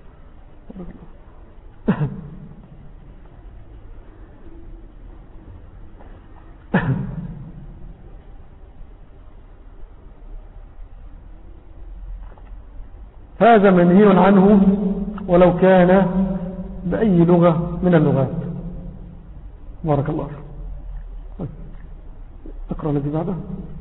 هذا منهي عنه ولو كان بأي لغة من اللغات. بارك الله فيك. اقرأ الذي بعده.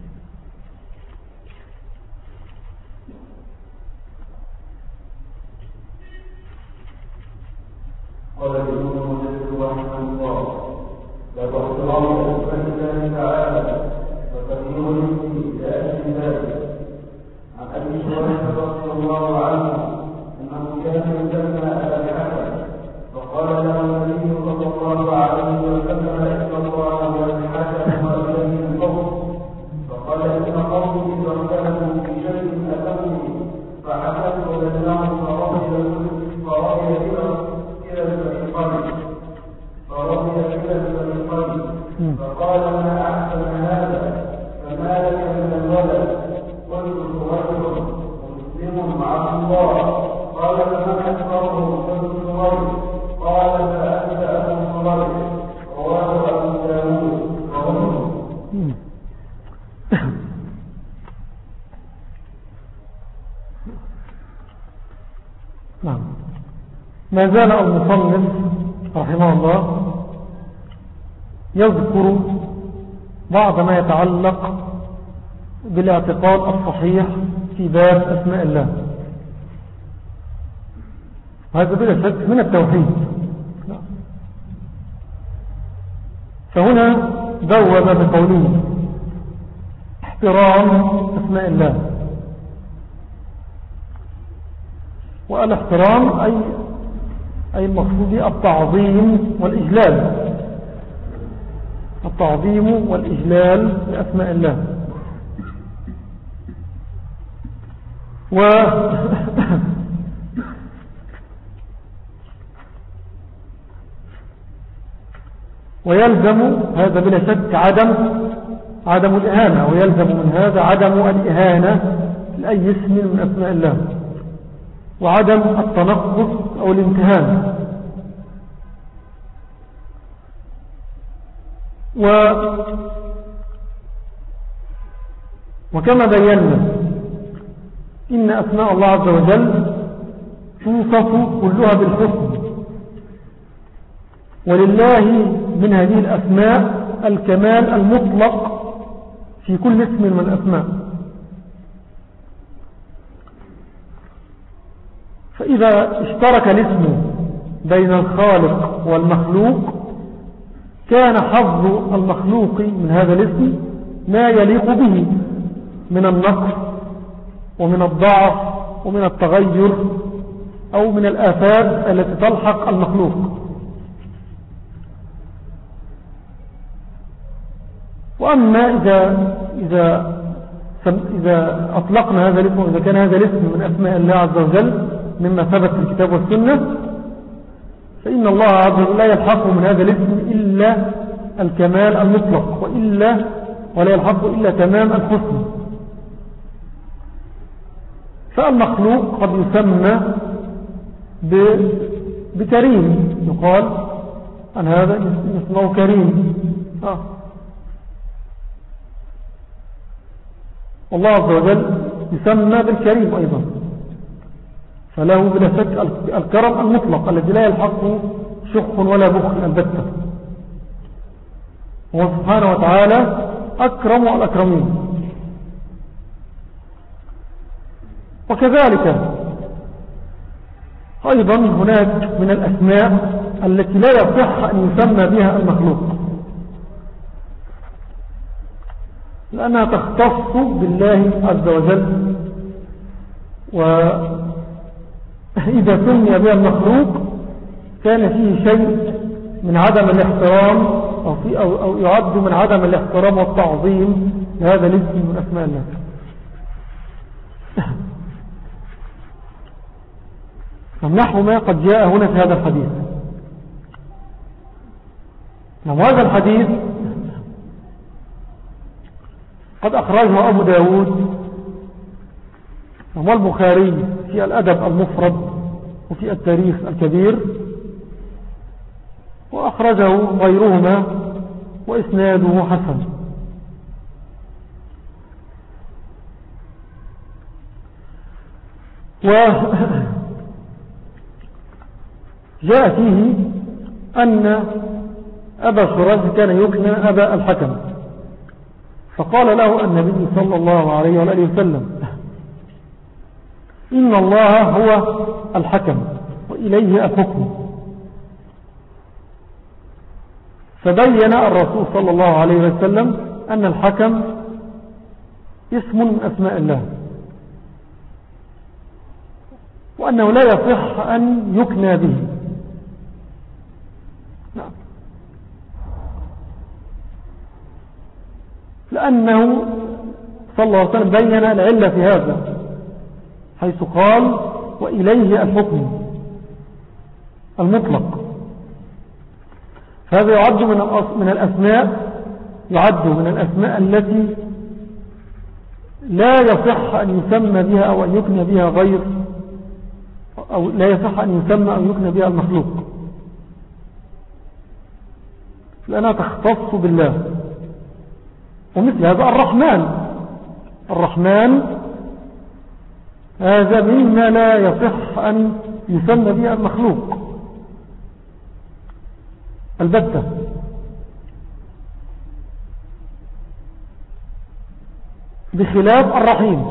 قال ابن مسعود رحمه الله: لقد الله سبحانه تعالى وتكريم الاسم لأجل ذلك. عن أبي هريرة رضي الله عنه أنه كان يسمى أبا الحسن، فقال له النبي صلى الله عليه وسلم: إن الله هو الحسن وإليه الفضل. فقال: إن قومي إذا اختلفوا في شيء أتوني فحكمت بينهم فرضي إلى فرضي إلى الفريقين، فقال: ما أحسن هذا، فما لك من الولد؟ قلت: رجل نعم. ما زال المصنف رحمه الله يذكر بعض ما يتعلق بالاعتقاد الصحيح في باب أسماء الله. هذا بلا شك من التوحيد. فهنا بوب بقوله احترام أسماء الله. والاحترام أي, أي المقصود التعظيم والإجلال، التعظيم والإجلال لأسماء الله. و ويلزم هذا بلا شك عدم عدم الإهانة، ويلزم من هذا عدم الإهانة لأي اسم من أسماء الله، وعدم التنقص أو الامتهان. و وكما بينا إن أسماء الله عز وجل توصف كلها بالحسن، ولله من هذه الأسماء الكمال المطلق في كل اسم من الأسماء. فإذا اشترك الاسم بين الخالق والمخلوق كان حظ المخلوق من هذا الاسم ما يليق به من النقص ومن الضعف ومن التغير أو من الآفات التي تلحق المخلوق. وأما إذا, إذا, إذا أطلقنا هذا الاسم، إذا كان هذا الاسم من أسماء الله عز وجل مما ثبت في الكتاب والسنة، فإن الله عز وجل لا يلحق من هذا الاسم إلا الكمال المطلق، وإلا ولا يلحق إلا تمام الحسن. فالمخلوق قد يسمى بكريم، يقال أن هذا اسمه كريم. آه. الله عز وجل يسمى بالكريم أيضا، فله بلا شك الكرم المطلق الذي لا يلحقه شح ولا بخل البتة. هو سبحانه وتعالى أكرم الأكرمين. وكذلك أيضا هناك من الأسماء التي لا يصح أن يسمى بها المخلوق، لأنها تختص بالله عز وجل، وإذا سمي بها المخلوق كان فيه شيء من عدم الاحترام أو, في أو, أو يعد من عدم الاحترام والتعظيم لهذا الاسم من أسماء الله. نحو ما قد جاء هنا في هذا الحديث. وهذا الحديث قد أخرجه أبو داود والبخاري في الأدب المفرد وفي التاريخ الكبير، وأخرجه غيرهما وإسناده حسن. وجاء فيه أن أبا شراج كان يكنى أبا الحكم، فقال له النبي صلى الله عليه وآله وسلم: إن الله هو الحكم وإليه الحكم. فبين الرسول صلى الله عليه وسلم أن الحكم اسم من أسماء الله، وأنه لا يصح أن يكنى به. نعم. لأنه صلى الله عليه وسلم بين العلة في هذا، حيث قال: وإليه الحكم المطلق. فهذا يعد من من الأسماء يعد من الأسماء التي لا يصح أن يسمى بها أو أن يكنى بها غير، أو لا يصح أن يسمى أو يكنى بها المخلوق، لأنها تختص بالله. ومثل هذا الرحمن الرحمن هذا مما لا يصح أن يسمى به المخلوق البتة، بخلاف الرحيم.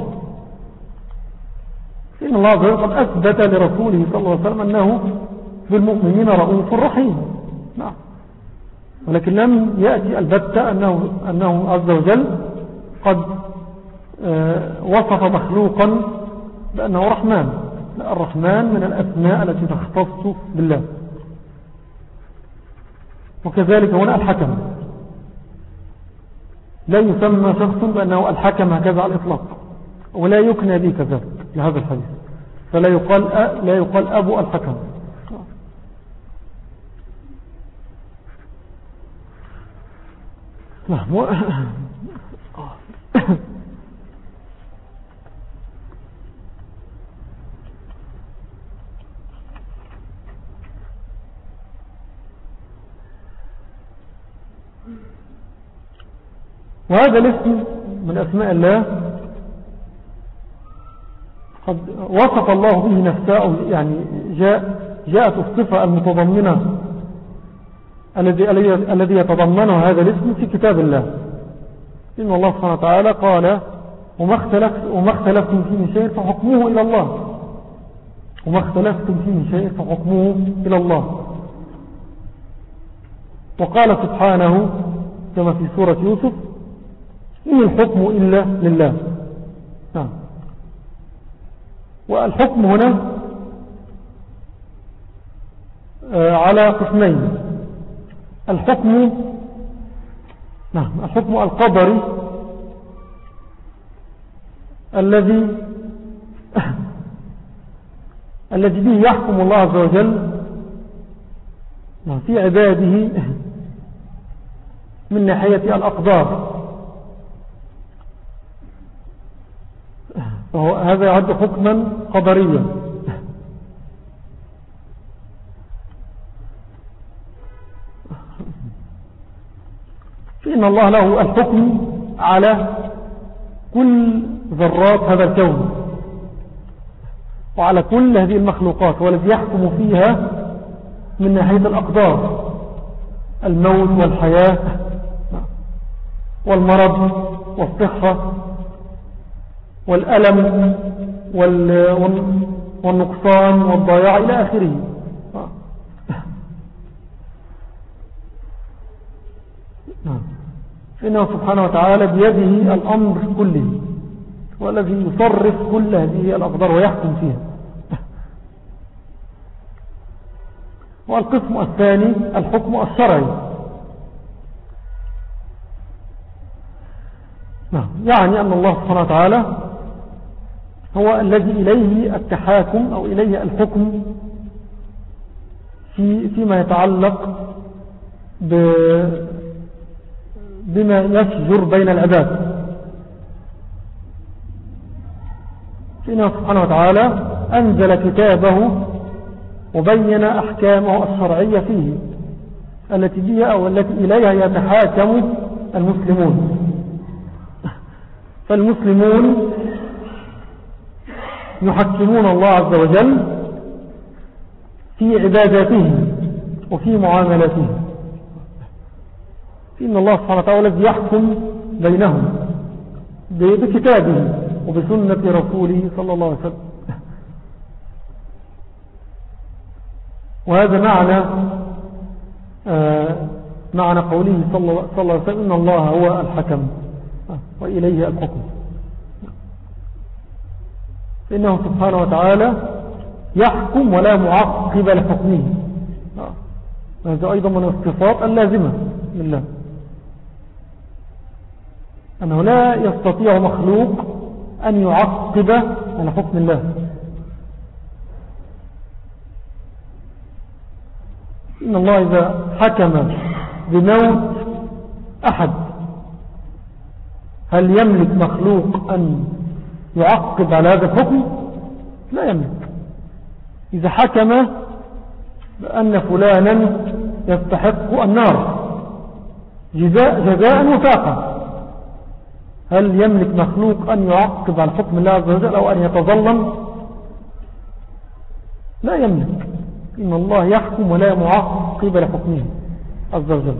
إن الله عز وجل قد أثبت لرسوله صلى الله عليه وسلم أنه بالمؤمنين رؤوف رحيم، نعم، ولكن لم يأتي البتة أنه, أنه عز وجل قد وصف مخلوقا بأنه رحمن. لا، الرحمن من الأسماء التي تختص بالله. وكذلك هنا الحكم، لا يسمى شخص بأنه الحكم هكذا على الإطلاق، ولا يكنى به كذلك لهذا الحديث، فلا يقال لا يقال أبو الحكم. وهذا الاسم من أسماء الله قد وصف الله به نفسه، يعني جاء جاءت الصفة المتضمنة الذي الذي يتضمنه هذا الاسم في كتاب الله. إن الله سبحانه وتعالى قال وما اختلف وما اختلفتم فيه من شيء فحكمه إلى الله، وما اختلفتم فيه من شيء فحكمه إلى الله. وقال سبحانه كما في سورة يوسف إن الحكم إلا لله. نعم. والحكم هنا على قسمين: الحكم نعم الحكم القدري الذي الذي به يحكم الله عز وجل في عباده من ناحية الأقدار، فهو هذا يعد حكما قدريا. فإن الله له الحكم على كل ذرات هذا الكون وعلى كل هذه المخلوقات، والذي يحكم فيها من ناحية الأقدار: الموت والحياة والمرض والصحة والألم والنقصان والضياع إلى آخره. إنه سبحانه وتعالى بيده الأمر كله، والذي يصرف كل هذه الأقدار ويحكم فيها. والقسم الثاني الحكم الشرعي، يعني أن الله سبحانه وتعالى هو الذي إليه التحاكم أو إليه الحكم في فيما يتعلق بما يشجر بين العباد. فإنه سبحانه وتعالى أنزل كتابه وبين أحكامه الشرعية فيه التي بها أو التي إليها يتحاكم المسلمون. فالمسلمون يحكمون الله عز وجل في عباداتهم وفي معاملاتهم. إن الله سبحانه وتعالى الذي يحكم بينهم بكتابه وبسنة رسوله صلى الله عليه وسلم. وهذا معنى آه معنى قوله صلى الله عليه وسلم إن الله هو الحكم وإليه الحكم. إنه سبحانه وتعالى يحكم ولا معقب لحكمه. هذا أيضا من الصفات اللازمة لله، أنه لا يستطيع مخلوق أن يعقب على حكم الله. إن الله إذا حكم بموت أحد هل يملك مخلوق أن يعقب على هذا الحكم؟ لا يملك. إذا حكم بأن فلانا يستحق النار جزاء, جزاء وفاقا هل يملك مخلوق أن يعقب على حكم الله عز وجل أو أن يتظلم؟ لا يملك. إن الله يحكم ولا معقب لحكمه عز وجل.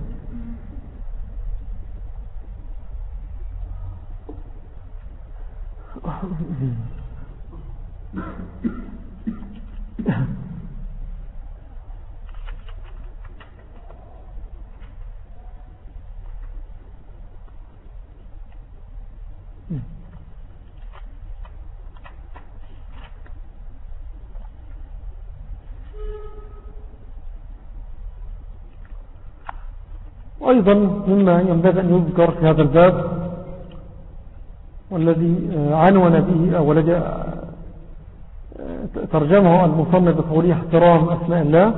أيضا مما ينبغي أن يذكر في هذا الباب والذي عنون به أو الذي ترجمه المصنف بقوله احترام أسماء الله،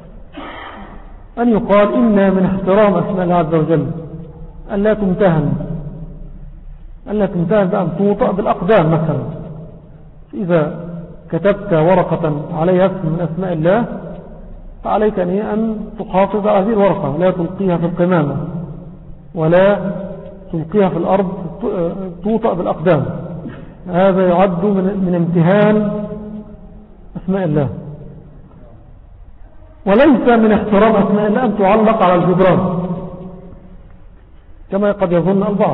أن يقال إن من احترام أسماء الله عز وجل أن لا تمتهن أن لا تمتهن بأن توطأ بالأقدام. مثلا إذا كتبت ورقة عليها اسم من أسماء الله فعليك أن تحافظ على هذه الورقة، لا تلقيها في القمامة ولا تلقيها في الأرض توطأ بالأقدام. هذا يعد من, من امتهان أسماء الله. وليس من احترام أسماء الله أن تعلق على الجدران كما قد يظن البعض،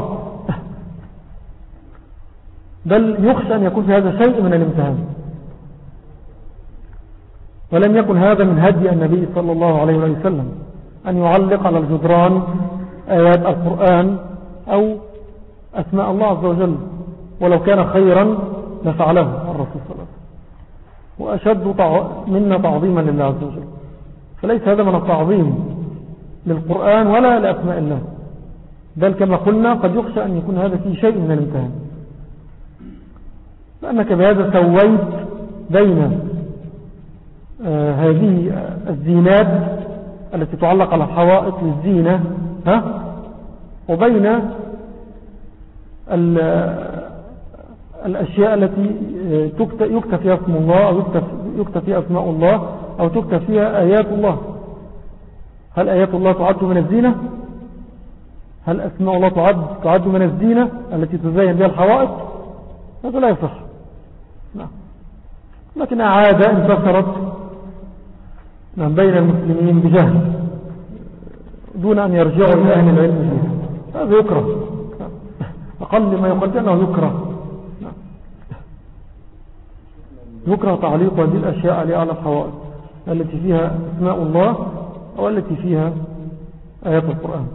بل يخشى أن يكون في هذا شيء من الامتهان. ولم يكن هذا من هدي النبي صلى الله عليه وسلم أن يعلق على الجدران آيات القرآن أو أسماء الله عز وجل، ولو كان خيرا لفعله الرسول صلى الله عليه وسلم. وأشد منا تعظيما لله عز وجل. فليس هذا من التعظيم للقرآن ولا لأسماء الله، بل كما قلنا قد يخشى أن يكون هذا فيه شيء من الامتهان، لأنك بهذا سويت بين آه هذه الزينات التي تعلق على الحوائط للزينة ها وبين الأشياء التي يكتب فيها اسم الله أو يكتب فيها أسماء الله أو تكتب فيها آيات الله. هل آيات الله تعد من الزينة؟ هل أسماء الله تعد, تعد من الزينة التي تزين بها الحوائط؟ هذا لا يصح. نعم. لكن عادة انتشرت من بين المسلمين بجهل دون أن يرجعوا إلى أهل العلم فيه. هذا يكره، أقل ما يقال أنه يكره. يكره تعليق هذه الأشياء على أعلى الحوائط التي فيها أسماء الله أو التي فيها آيات القرآن.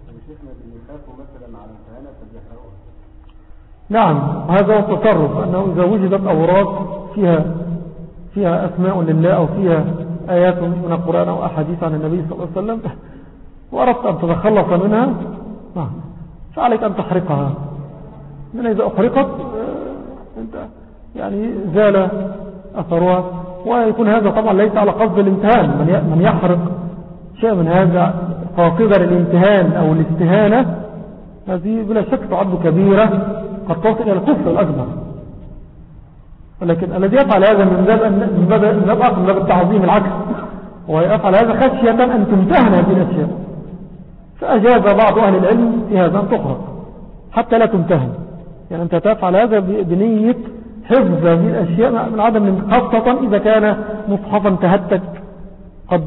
نعم، هذا هو التصرف، أنه إذا وجدت أوراق فيها فيها أسماء لله أو فيها آيات من القرآن أو أحاديث عن النبي صلى الله عليه وسلم وأردت أن تتخلص منها فعليك أن تحرقها، من إذا أحرقت أنت يعني زال أثرها. ويكون هذا طبعا ليس على قصد الامتهان، من يحرق شيء من هذا قاصدا للامتهان أو الاستهانة هذه بلا شك تعد كبيرة قد تصل إلى الكفر الأكبر. ولكن الذي يفعل هذا من باب من باب من باب التعظيم العكس، ويفعل هذا خشية أن تمتهن هذه الأشياء، فأجاز بعض أهل العلم في هذا أن تخرق حتى لا تمتهن. يعني أنت تفعل هذا بنية حفظ هذه الأشياء من عدم، خاصة إذا كان مصحفا تهتك قد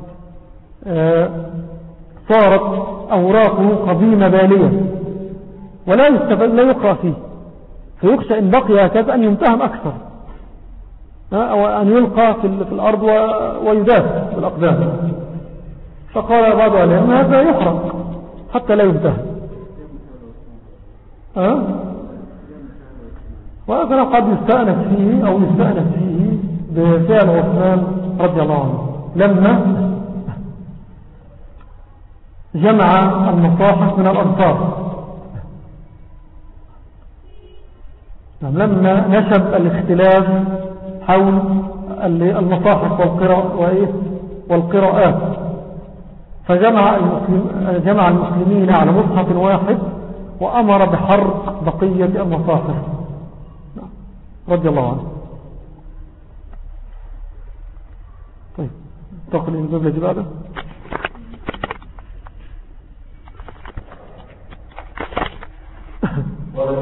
صارت أوراقه قديمة بالية ولا يستفاد لا يقرأ فيه، فيخشى إن بقي هكذا أن يمتهن أكثر أو أن يلقى في الأرض ويداس بالأقدام. فقال بعض العلماء هذا يحرق حتى لا يمتهن. أه؟ وهذا قد يستأنس فيه أو يستأنس فيه بفعل عثمان رضي الله عنه لما جمع المصاحف من الأنصار، لما نشب الاختلاف حول المصاحف والقراءات فجمع المسلم جمع المسلمين على مصحف واحد وأمر بحرق بقية المصاحف رضي الله عنه. طيب تقل الإنزاب الذي بعده. ولا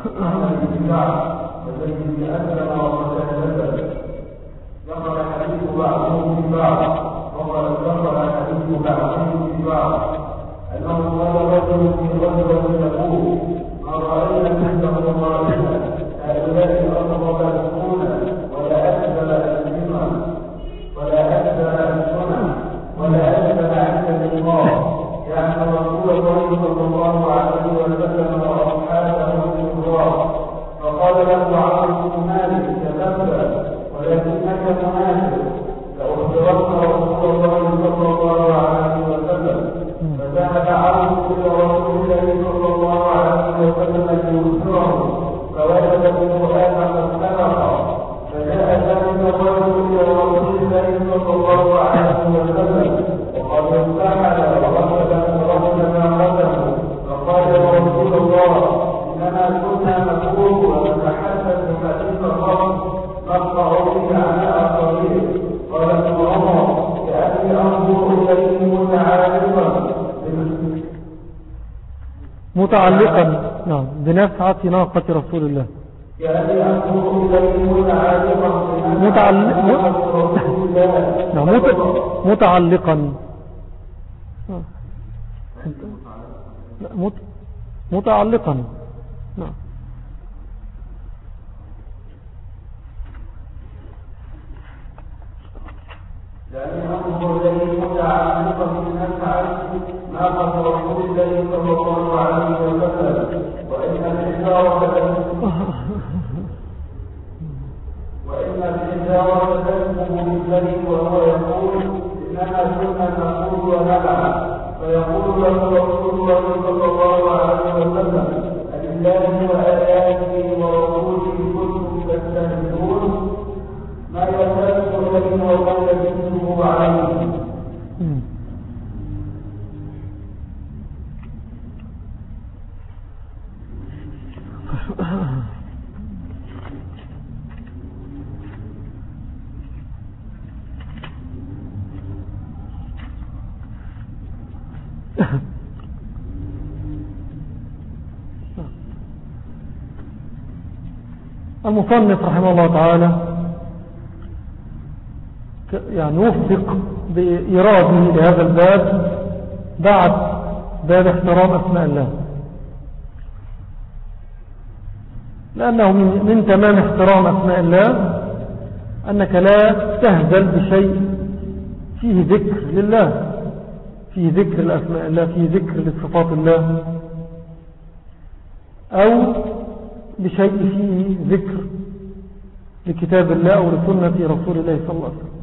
أما الاتباع فالذي بأسلم وقد أسلم ذكر حديث بعضهم في بعض وقد ذكر حديث بعضهم في بعض أنه قال رجل في غزوة تبوك ما رأينا مثله قائلا هؤلاء أرض يكون ولا أكثر أسلما ولا أكثر أسلما ولا أكثر عند الله يعني رسول الله صلى الله عليه وسلم وأصحابه في الله فقال له عمرو بن مالك كذبت ولكنك منافق لأخبرن رسول الله صلى الله عليه وسلم فذهب عمرو إلى رسول الله صلى الله عليه وسلم ليخبره فوجد القرآن قد سبق فجاء ذلك الرجل إلى رسول الله صلى الله عليه وسلم وقد ارتحل وركب وركب قدمه فقال يا رسول الله إننا كنا نقول ونتحدث حديث الرب نقطع به على الطريق قال ابن عمر كأني أنظر إليه متعالقا متعلقا نعم بنفعة ناقة رسول الله كأني أنظر إليه متعالقا متعلق نعم متعلقا متعلقا نعم لأن أنظر إليه متعلقا بنفعة ناقة رسول الله صلى الله عليه وسلم وإن الحجارة وإن الحجارة تسمو بالذي وهو يقول إننا كنا نقول ونلعب فيقول له رسول الله صلى الله عليه وسلم ألله وآياته ورسوله كنتم تستهزئون ما يختلف بين وبين جنسه عليه. المصنف رحمه الله تعالى يعني وفق بإراده لهذا الباب بعد باب احترام أسماء الله، لأنه من, من تمام احترام أسماء الله أنك لا تهزل بشيء فيه ذكر لله، فيه ذكر لأسماء الله، فيه ذكر لصفات الله، أو بشيء فيه ذكر لكتاب الله أو لسنة رسول الله صلى الله عليه وسلم.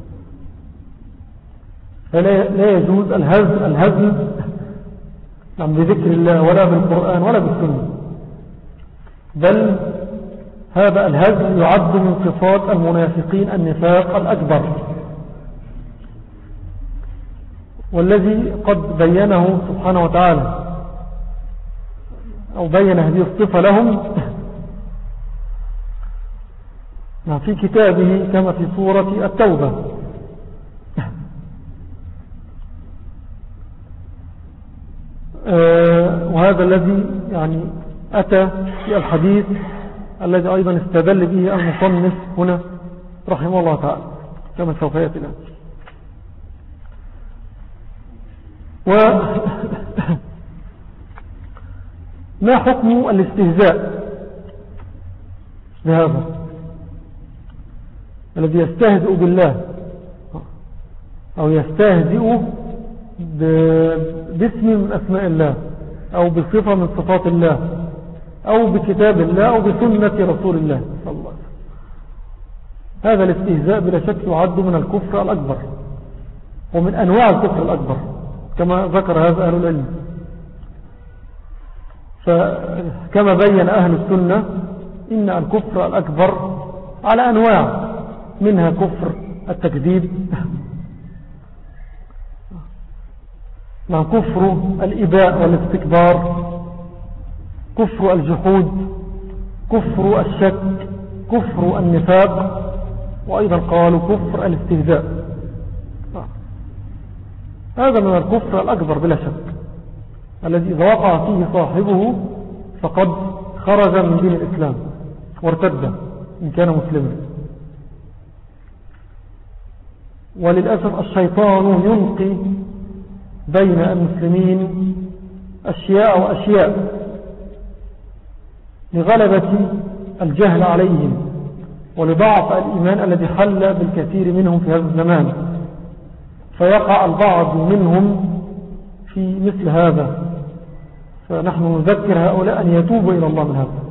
فلا لا يجوز الهزل الهزل نعم بذكر الله ولا بالقرآن ولا بالسنة، بل هذا الهزل يعد من صفات المنافقين النفاق الأكبر، والذي قد بينه سبحانه وتعالى أو بين هذه الصفة لهم في كتابه كما في سورة التوبة. وهذا الذي يعني أتى في الحديث الذي أيضا استدل به المصنف هنا رحمه الله تعالى كما سوف يأتي الآن. وما حكم الاستهزاء بهذا الذي يستهزئ بالله أو يستهزئ باسم من أسماء الله أو بصفة من صفات الله أو بكتاب الله أو بسنة رسول الله صلى الله عليه وسلم؟ هذا الاستهزاء بلا شك يعد من الكفر الأكبر ومن أنواع الكفر الأكبر كما ذكر هذا أهل العلم. فكما بين أهل السنة إن الكفر الأكبر على أنواع، منها كفر التكذيب، مع كفر الإباء والاستكبار، كفر الجحود، كفر الشك، كفر النفاق، وأيضا قالوا كفر الاستهزاء. هذا من الكفر الأكبر بلا شك، الذي إذا وقع فيه صاحبه فقد خرج من دين الإسلام وارتد إن كان مسلما. وللأسف الشيطان يلقي بين المسلمين أشياء وأشياء لغلبة الجهل عليهم ولضعف الإيمان الذي حل بالكثير منهم في هذا الزمان، فيقع البعض منهم في مثل هذا، فنحن نذكر هؤلاء أن يتوبوا إلى الله من هذا.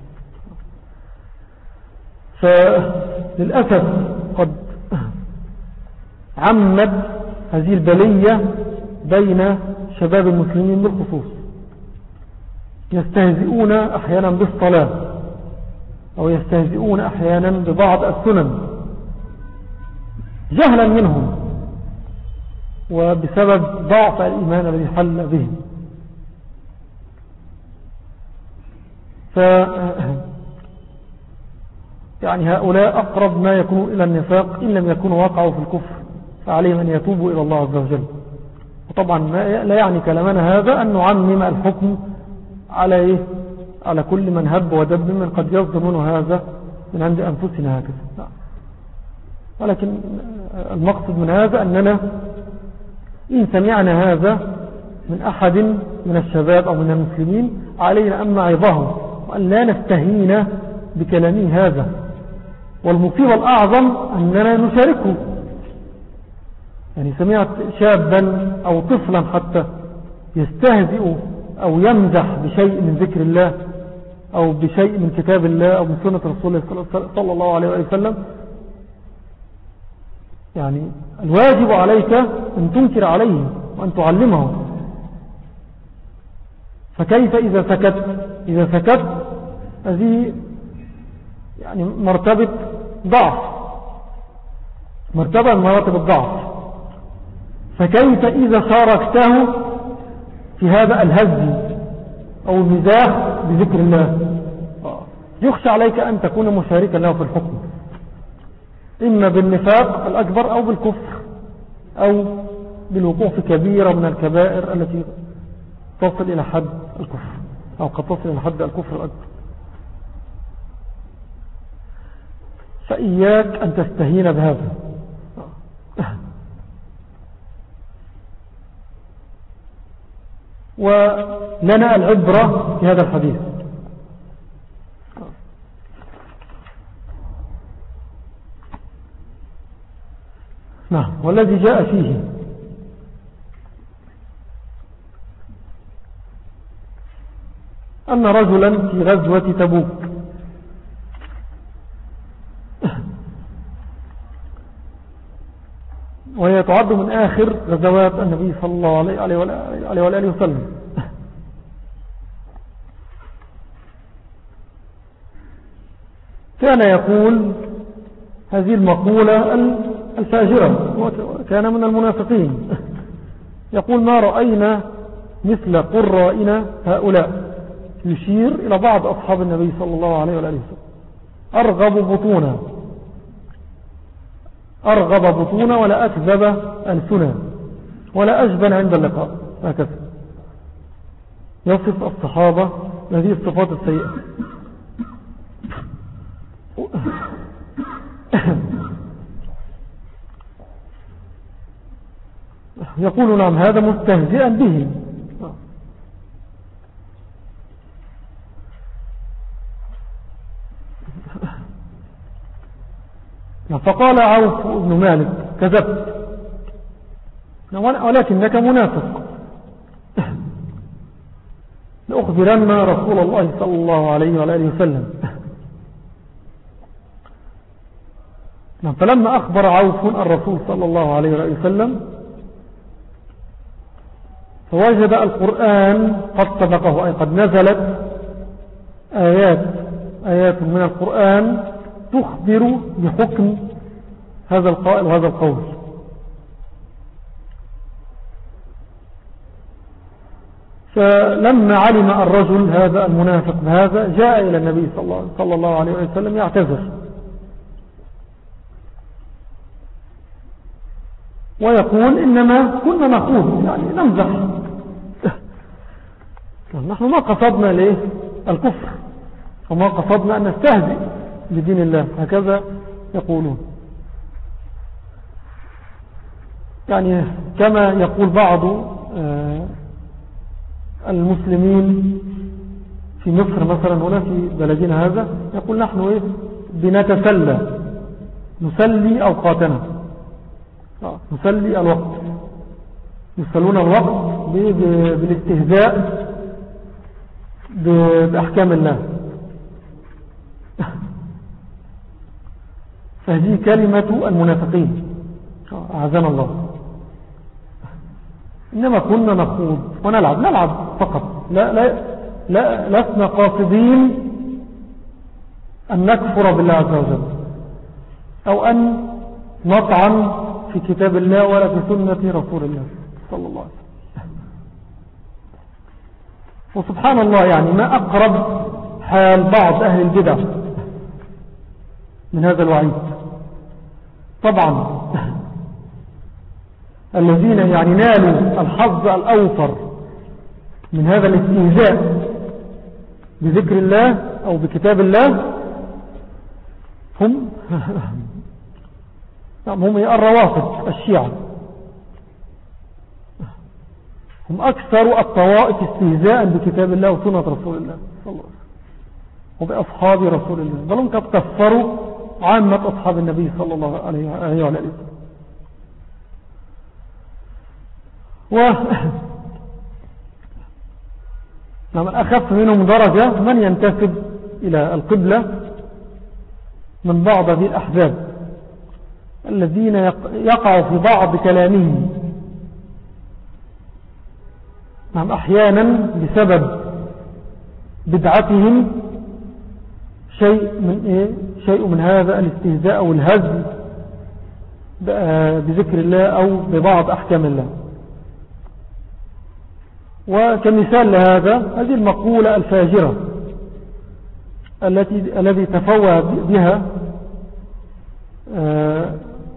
فللأسف قد عمت هذه البلية بين شباب المسلمين بالخصوص، يستهزئون أحيانا بالصلاة أو يستهزئون أحيانا ببعض السنن جهلا منهم وبسبب ضعف الإيمان الذي حل بهم. ف يعني هؤلاء أقرب ما يكونوا إلى النفاق إن لم يكونوا وقعوا في الكفر، فعليهم أن يتوبوا إلى الله عز وجل. وطبعا لا يعني كلامنا هذا أن نعمم الحكم على إيه؟ على كل من هب ودب من قد يصدر منه هذا من عند أنفسنا هكذا، ولكن المقصد من هذا أننا إن سمعنا هذا من أحد من الشباب أو من المسلمين علينا أن نعظه وأن لا نستهين بكلامه هذا. والمصيبة الأعظم أننا نشاركه. يعني سمعت شابا أو طفلا حتى يستهزئ أو يمزح بشيء من ذكر الله أو بشيء من كتاب الله أو من سنة رسول الله صلى الله عليه وسلم، يعني الواجب عليك أن تنكر عليه وأن تعلمه. فكيف إذا سكت؟ إذا سكت هذه يعني مرتبة ضعف، مرتبة من مراتب الضعف. فكيف إذا شاركته في هذا الهز أو المزاح بذكر الله؟ يخشى عليك أن تكون مشاركا له في الحكم، إما بالنفاق الأكبر أو بالكفر أو بالوقوع في كبيرة من الكبائر التي تصل إلى حد الكفر أو قد تصل إلى حد الكفر الأكبر. فإياك أن تستهين بهذا. ولنا العبرة في هذا الحديث. نعم. والذي جاء فيه أن رجلا في غزوة تبوك وهي تعد من آخر غزوات النبي صلى الله عليه وآله وسلم، كان يقول هذه المقولة الفاجرة، كان من المنافقين، يقول: ما رأينا مثل قرائنا هؤلاء، يشير إلى بعض أصحاب النبي صلى الله عليه وآله وسلم، أرغب بطونا أرغب بطونا ولا أكذب ألسنا ولا أجبن عند اللقاء، هكذا يصف الصحابة هذه الصفات السيئة. يقول: نعم، هذا مستهزئا به. فقال عوف بن مالك: كذبت، ولكنك منافق، لأخبرن رسول الله صلى الله عليه وآله وسلم. فلما أخبر عوف الرسول صلى الله عليه وآله وسلم فوجد القرآن قد سبقه، أي قد نزلت آيات آيات من القرآن تخبر بحكم هذا القائل وهذا القول. فلما علم الرجل هذا المنافق بهذا جاء إلى النبي صلى الله عليه وسلم يعتذر ويقول: إنما كنا نخوض، يعني نمزح، نحن ما قصدنا ليه الكفر، وما قصدنا أن نستهزئ بدين الله، هكذا يقولون. يعني كما يقول بعض المسلمين في مصر مثلا ولا في بلدنا هذا، يقول نحن إيه بنتسلى، نسلي أوقاتنا، نسلي الوقت، يسلون الوقت بالاستهزاء بأحكام الله. فهذه كلمة المنافقين أعزنا الله. إنما كنا نخوض ونلعب، نلعب فقط، لا لا لا لسنا قاصدين أن نكفر بالله عز وجل أو أن نطعن في كتاب الله ولا في سنة رسول الله صلى الله عليه وسلم. وسبحان الله يعني ما أقرب حال بعض أهل البدع من هذا الوعيد. طبعا الذين يعني نالوا الحظ الأوفر من هذا الاستهزاء بذكر الله أو بكتاب الله هم هم الروافض الشيعة، هم أكثر الطوائف استهزاء بكتاب الله وسنة رسول الله صلى الله عليه وسلم وبأصحاب رسول الله، بل هم قد كفروا عامة أصحاب النبي صلى الله عليه وسلم. و نعم أخف منهم درجة من ينتسب إلى القبلة من بعض هذه الأحزاب الذين يقعوا في بعض كلامهم نعم أحيانا بسبب بدعتهم شيء من إيه شيء من هذا الاستهزاء أو الهزل بذكر الله أو ببعض أحكام الله. وكمثال لهذا هذه المقولة الفاجرة التي الذي تفوه بها آه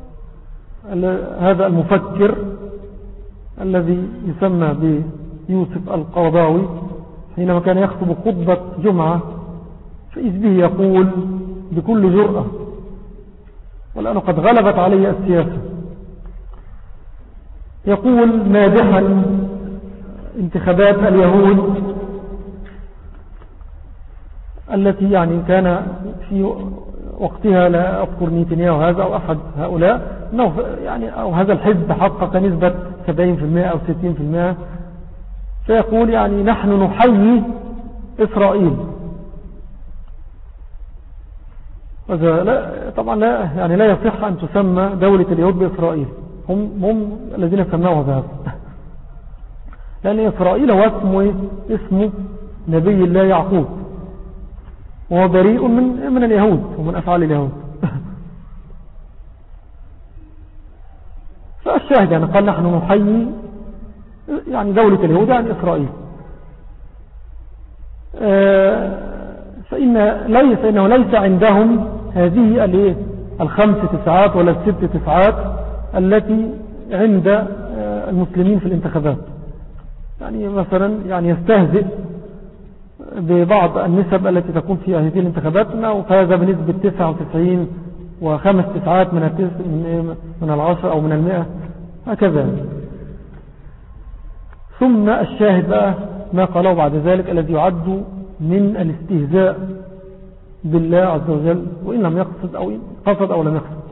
هذا المفكر الذي يسمى بيوسف القرضاوي حينما كان يخطب خطبة جمعة فإذ به يقول بكل جرأة والآن قد غلبت عليه السياسة، يقول مادحا انتخابات اليهود التي يعني كان في وقتها لا أذكر نيتنياهو هذا أو أحد هؤلاء أنه يعني أو هذا الحزب حقق نسبة سبعين بالمئة أو ستين بالمئة، فيقول يعني نحن نحيي إسرائيل. هذا لا طبعا لا يعني لا يصح أن تسمى دولة اليهود بإسرائيل، هم هم الذين سموها بهذا، لأن إسرائيل هو اسمه اسمه نبي الله يعقوب وهو بريء من من اليهود ومن أفعال اليهود. فالشاهد يعني قال نحن نحيي يعني دولة اليهود يعني إسرائيل. فإن ليس إنه ليس عندهم هذه الخمس تسعات ولا الست تسعات التي عند المسلمين في الانتخابات. يعني مثلا يعني يستهزئ ببعض النسب التي تكون في هذه الانتخابات أنه فاز بنسبة تسعة وتسعين وخمس تسعات من من من العشر أو من المئة هكذا. ثم الشاهد بقى ما قاله بعد ذلك الذي يعد من الاستهزاء بالله عز وجل وإن لم يقصد أو قصد أو لم يقصد.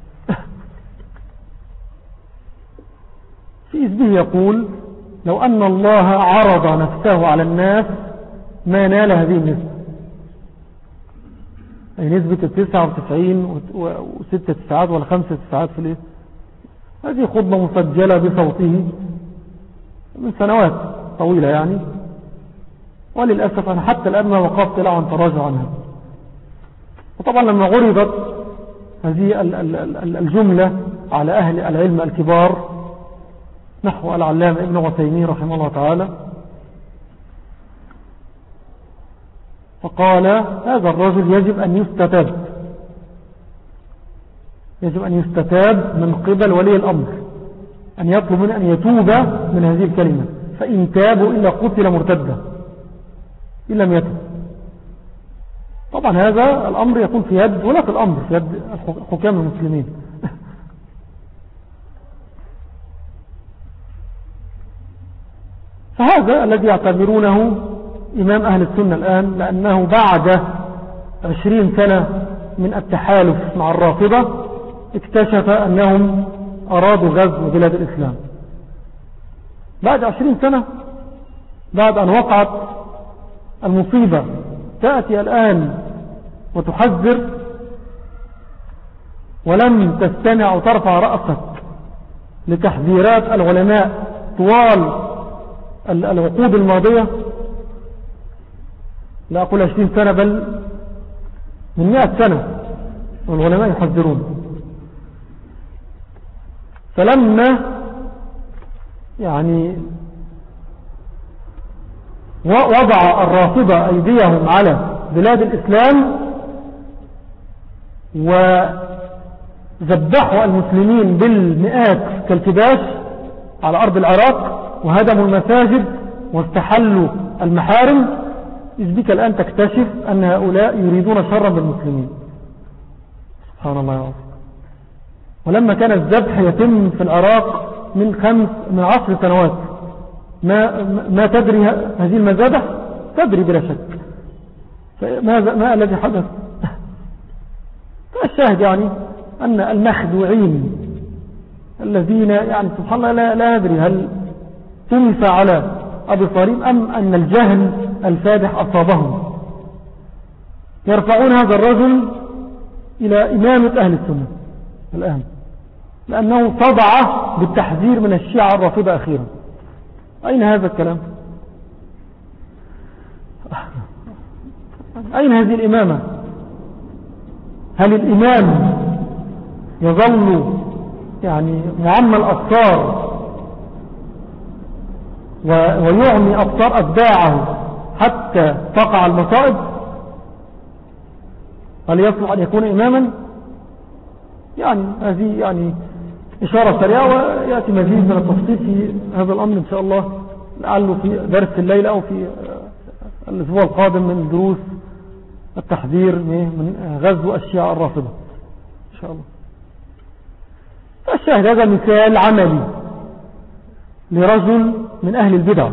في إذبه يقول لو أن الله عرض نفسه على الناس ما نال هذه النسبة، أي نسبة التسعة وتسعين وستة تسعات ولا خمسة تسعات في الإيه. هذه خطبة مسجلة بصوته من سنوات طويلة يعني، وللأسف أنا حتى الآن ما وقفت له عن تراجع عنها. وطبعا لما عرضت هذه الجملة على أهل العلم الكبار نحو العلامة ابن عثيمين رحمه الله تعالى فقال هذا الرجل يجب أن يستتاب يجب أن يستتاب من قبل ولي الأمر، أن يطلب من أن يتوب من هذه الكلمة، فإن تابوا إلا قتل مرتدا إن لم يتب. طبعا هذا الأمر يكون في يد ولا في الأمر في يد حكام المسلمين. فهذا الذي يعتبرونه إمام أهل السنة الآن، لأنه بعد عشرين سنة من التحالف مع الرافضة اكتشف أنهم أرادوا غزو بلاد الإسلام. بعد عشرين سنة، بعد أن وقعت المصيبة، تأتي الآن وتحذر ولم تستمع وترفع رأسك لتحذيرات العلماء طوال العقود الماضية. لا أقول عشرين سنة بل من مئة سنة والعلماء يحذرون. فلما يعني وضع الرافضة أيديهم على بلاد الإسلام وذبحوا المسلمين بالمئات كالكباش على أرض العراق وهدموا المساجد واستحلوا المحارم، إذ بك الآن تكتشف أن هؤلاء يريدون شرا بالمسلمين. سبحان الله يا رب. ولما كان الذبح يتم في العراق من خمس من عشر سنوات، ما ما تدري هذه المذابح؟ تدري بلا شك. فماذا ما الذي حدث؟ الشاهد يعني أن المخدوعين الذين يعني سبحان الله لا, لا ندري هل تنفى على أبصارهم أم أن الجهل الفادح أصابهم، يرفعون هذا الرجل إلى إمامة أهل السنة الآن، لأنه صدع بالتحذير من الشيعة الرافضة أخيرا. أين هذا الكلام؟ أين هذه الإمامة؟ هل الإمام يظل يعني معمى الأبصار ويعمي أبصار أتباعه حتى تقع المصائب؟ هل يصلح أن يكون إماما؟ يعني هذه يعني إشارة سريعة، ويأتي مزيد من التفصيل في هذا الأمر إن شاء الله، لعله في درس الليلة أو في الأسبوع القادم من دروس التحذير من غزو الشيعة الرافضة إن شاء الله. الشاهد هذا مثال عملي لرجل من أهل البدع،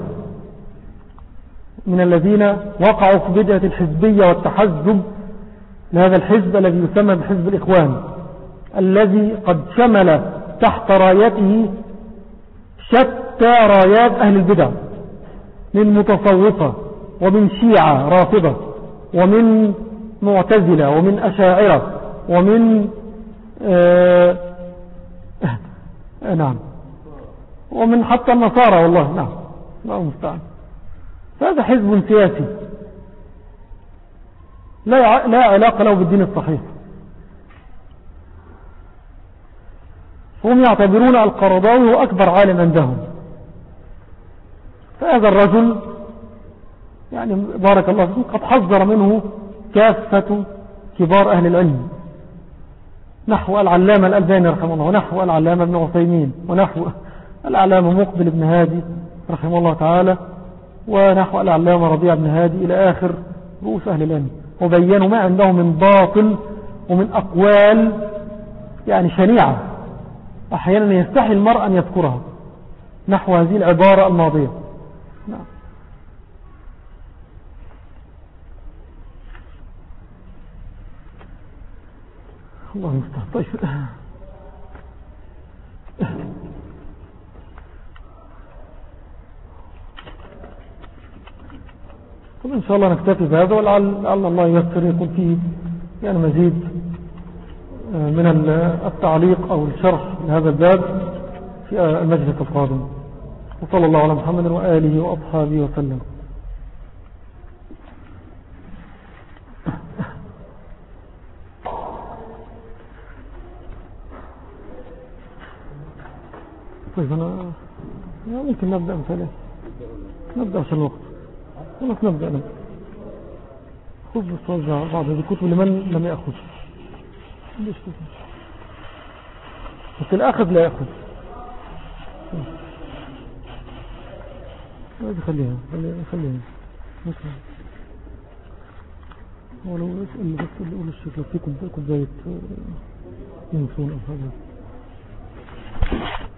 من الذين وقعوا في بدعة الحزبية والتحزب لهذا الحزب الذي يسمى بحزب الإخوان، الذي قد شمل تحت رايته شتى رايات أهل البدع، من متصوفة ومن شيعة رافضة ومن معتزلة ومن أشاعرة ومن آه آه نعم ومن حتى النصارى والله. نعم الله المستعان. فهذا حزب سياسي لا لا علاقة له بالدين الصحيح. هم يعتبرون القرضاوي هو أكبر عالم عندهم. فهذا الرجل يعني بارك الله فيه قد حذر منه كافة كبار أهل العلم، نحو العلامة الألباني رحمه الله، ونحو العلامة ابن عثيمين، ونحو العلامة مقبل بن هادي رحمه الله تعالى، ونحو العلامة ربيع بن هادي إلى آخر رؤوس أهل العلم، وبينوا ما عندهم من باطل ومن أقوال يعني شنيعة أحيانا يستحي المرء أن يذكرها، نحو هذه العبارة الماضية. نعم. الله المستعان. طيب طب إن شاء الله نكتفي بهذا، ولعل الله ييسر يكون فيه يعني مزيد من التعليق أو الشرح لهذا الباب في المجلس القادم. وصلى الله على محمد وآله وأصحابه وسلم. طيب أنا ممكن نبدأ مثلا نبدأ عشان الوقت. خلاص نبدأ نبدأ خذ بصوزع بعض هذه الكتب لمن لم يأخذ، بس الأخذ لا يأخذ. هذه خليها خليها خليها ولو اسأل بس اللي يقول الشيخ لو في كوباية ينسون أو حاجة.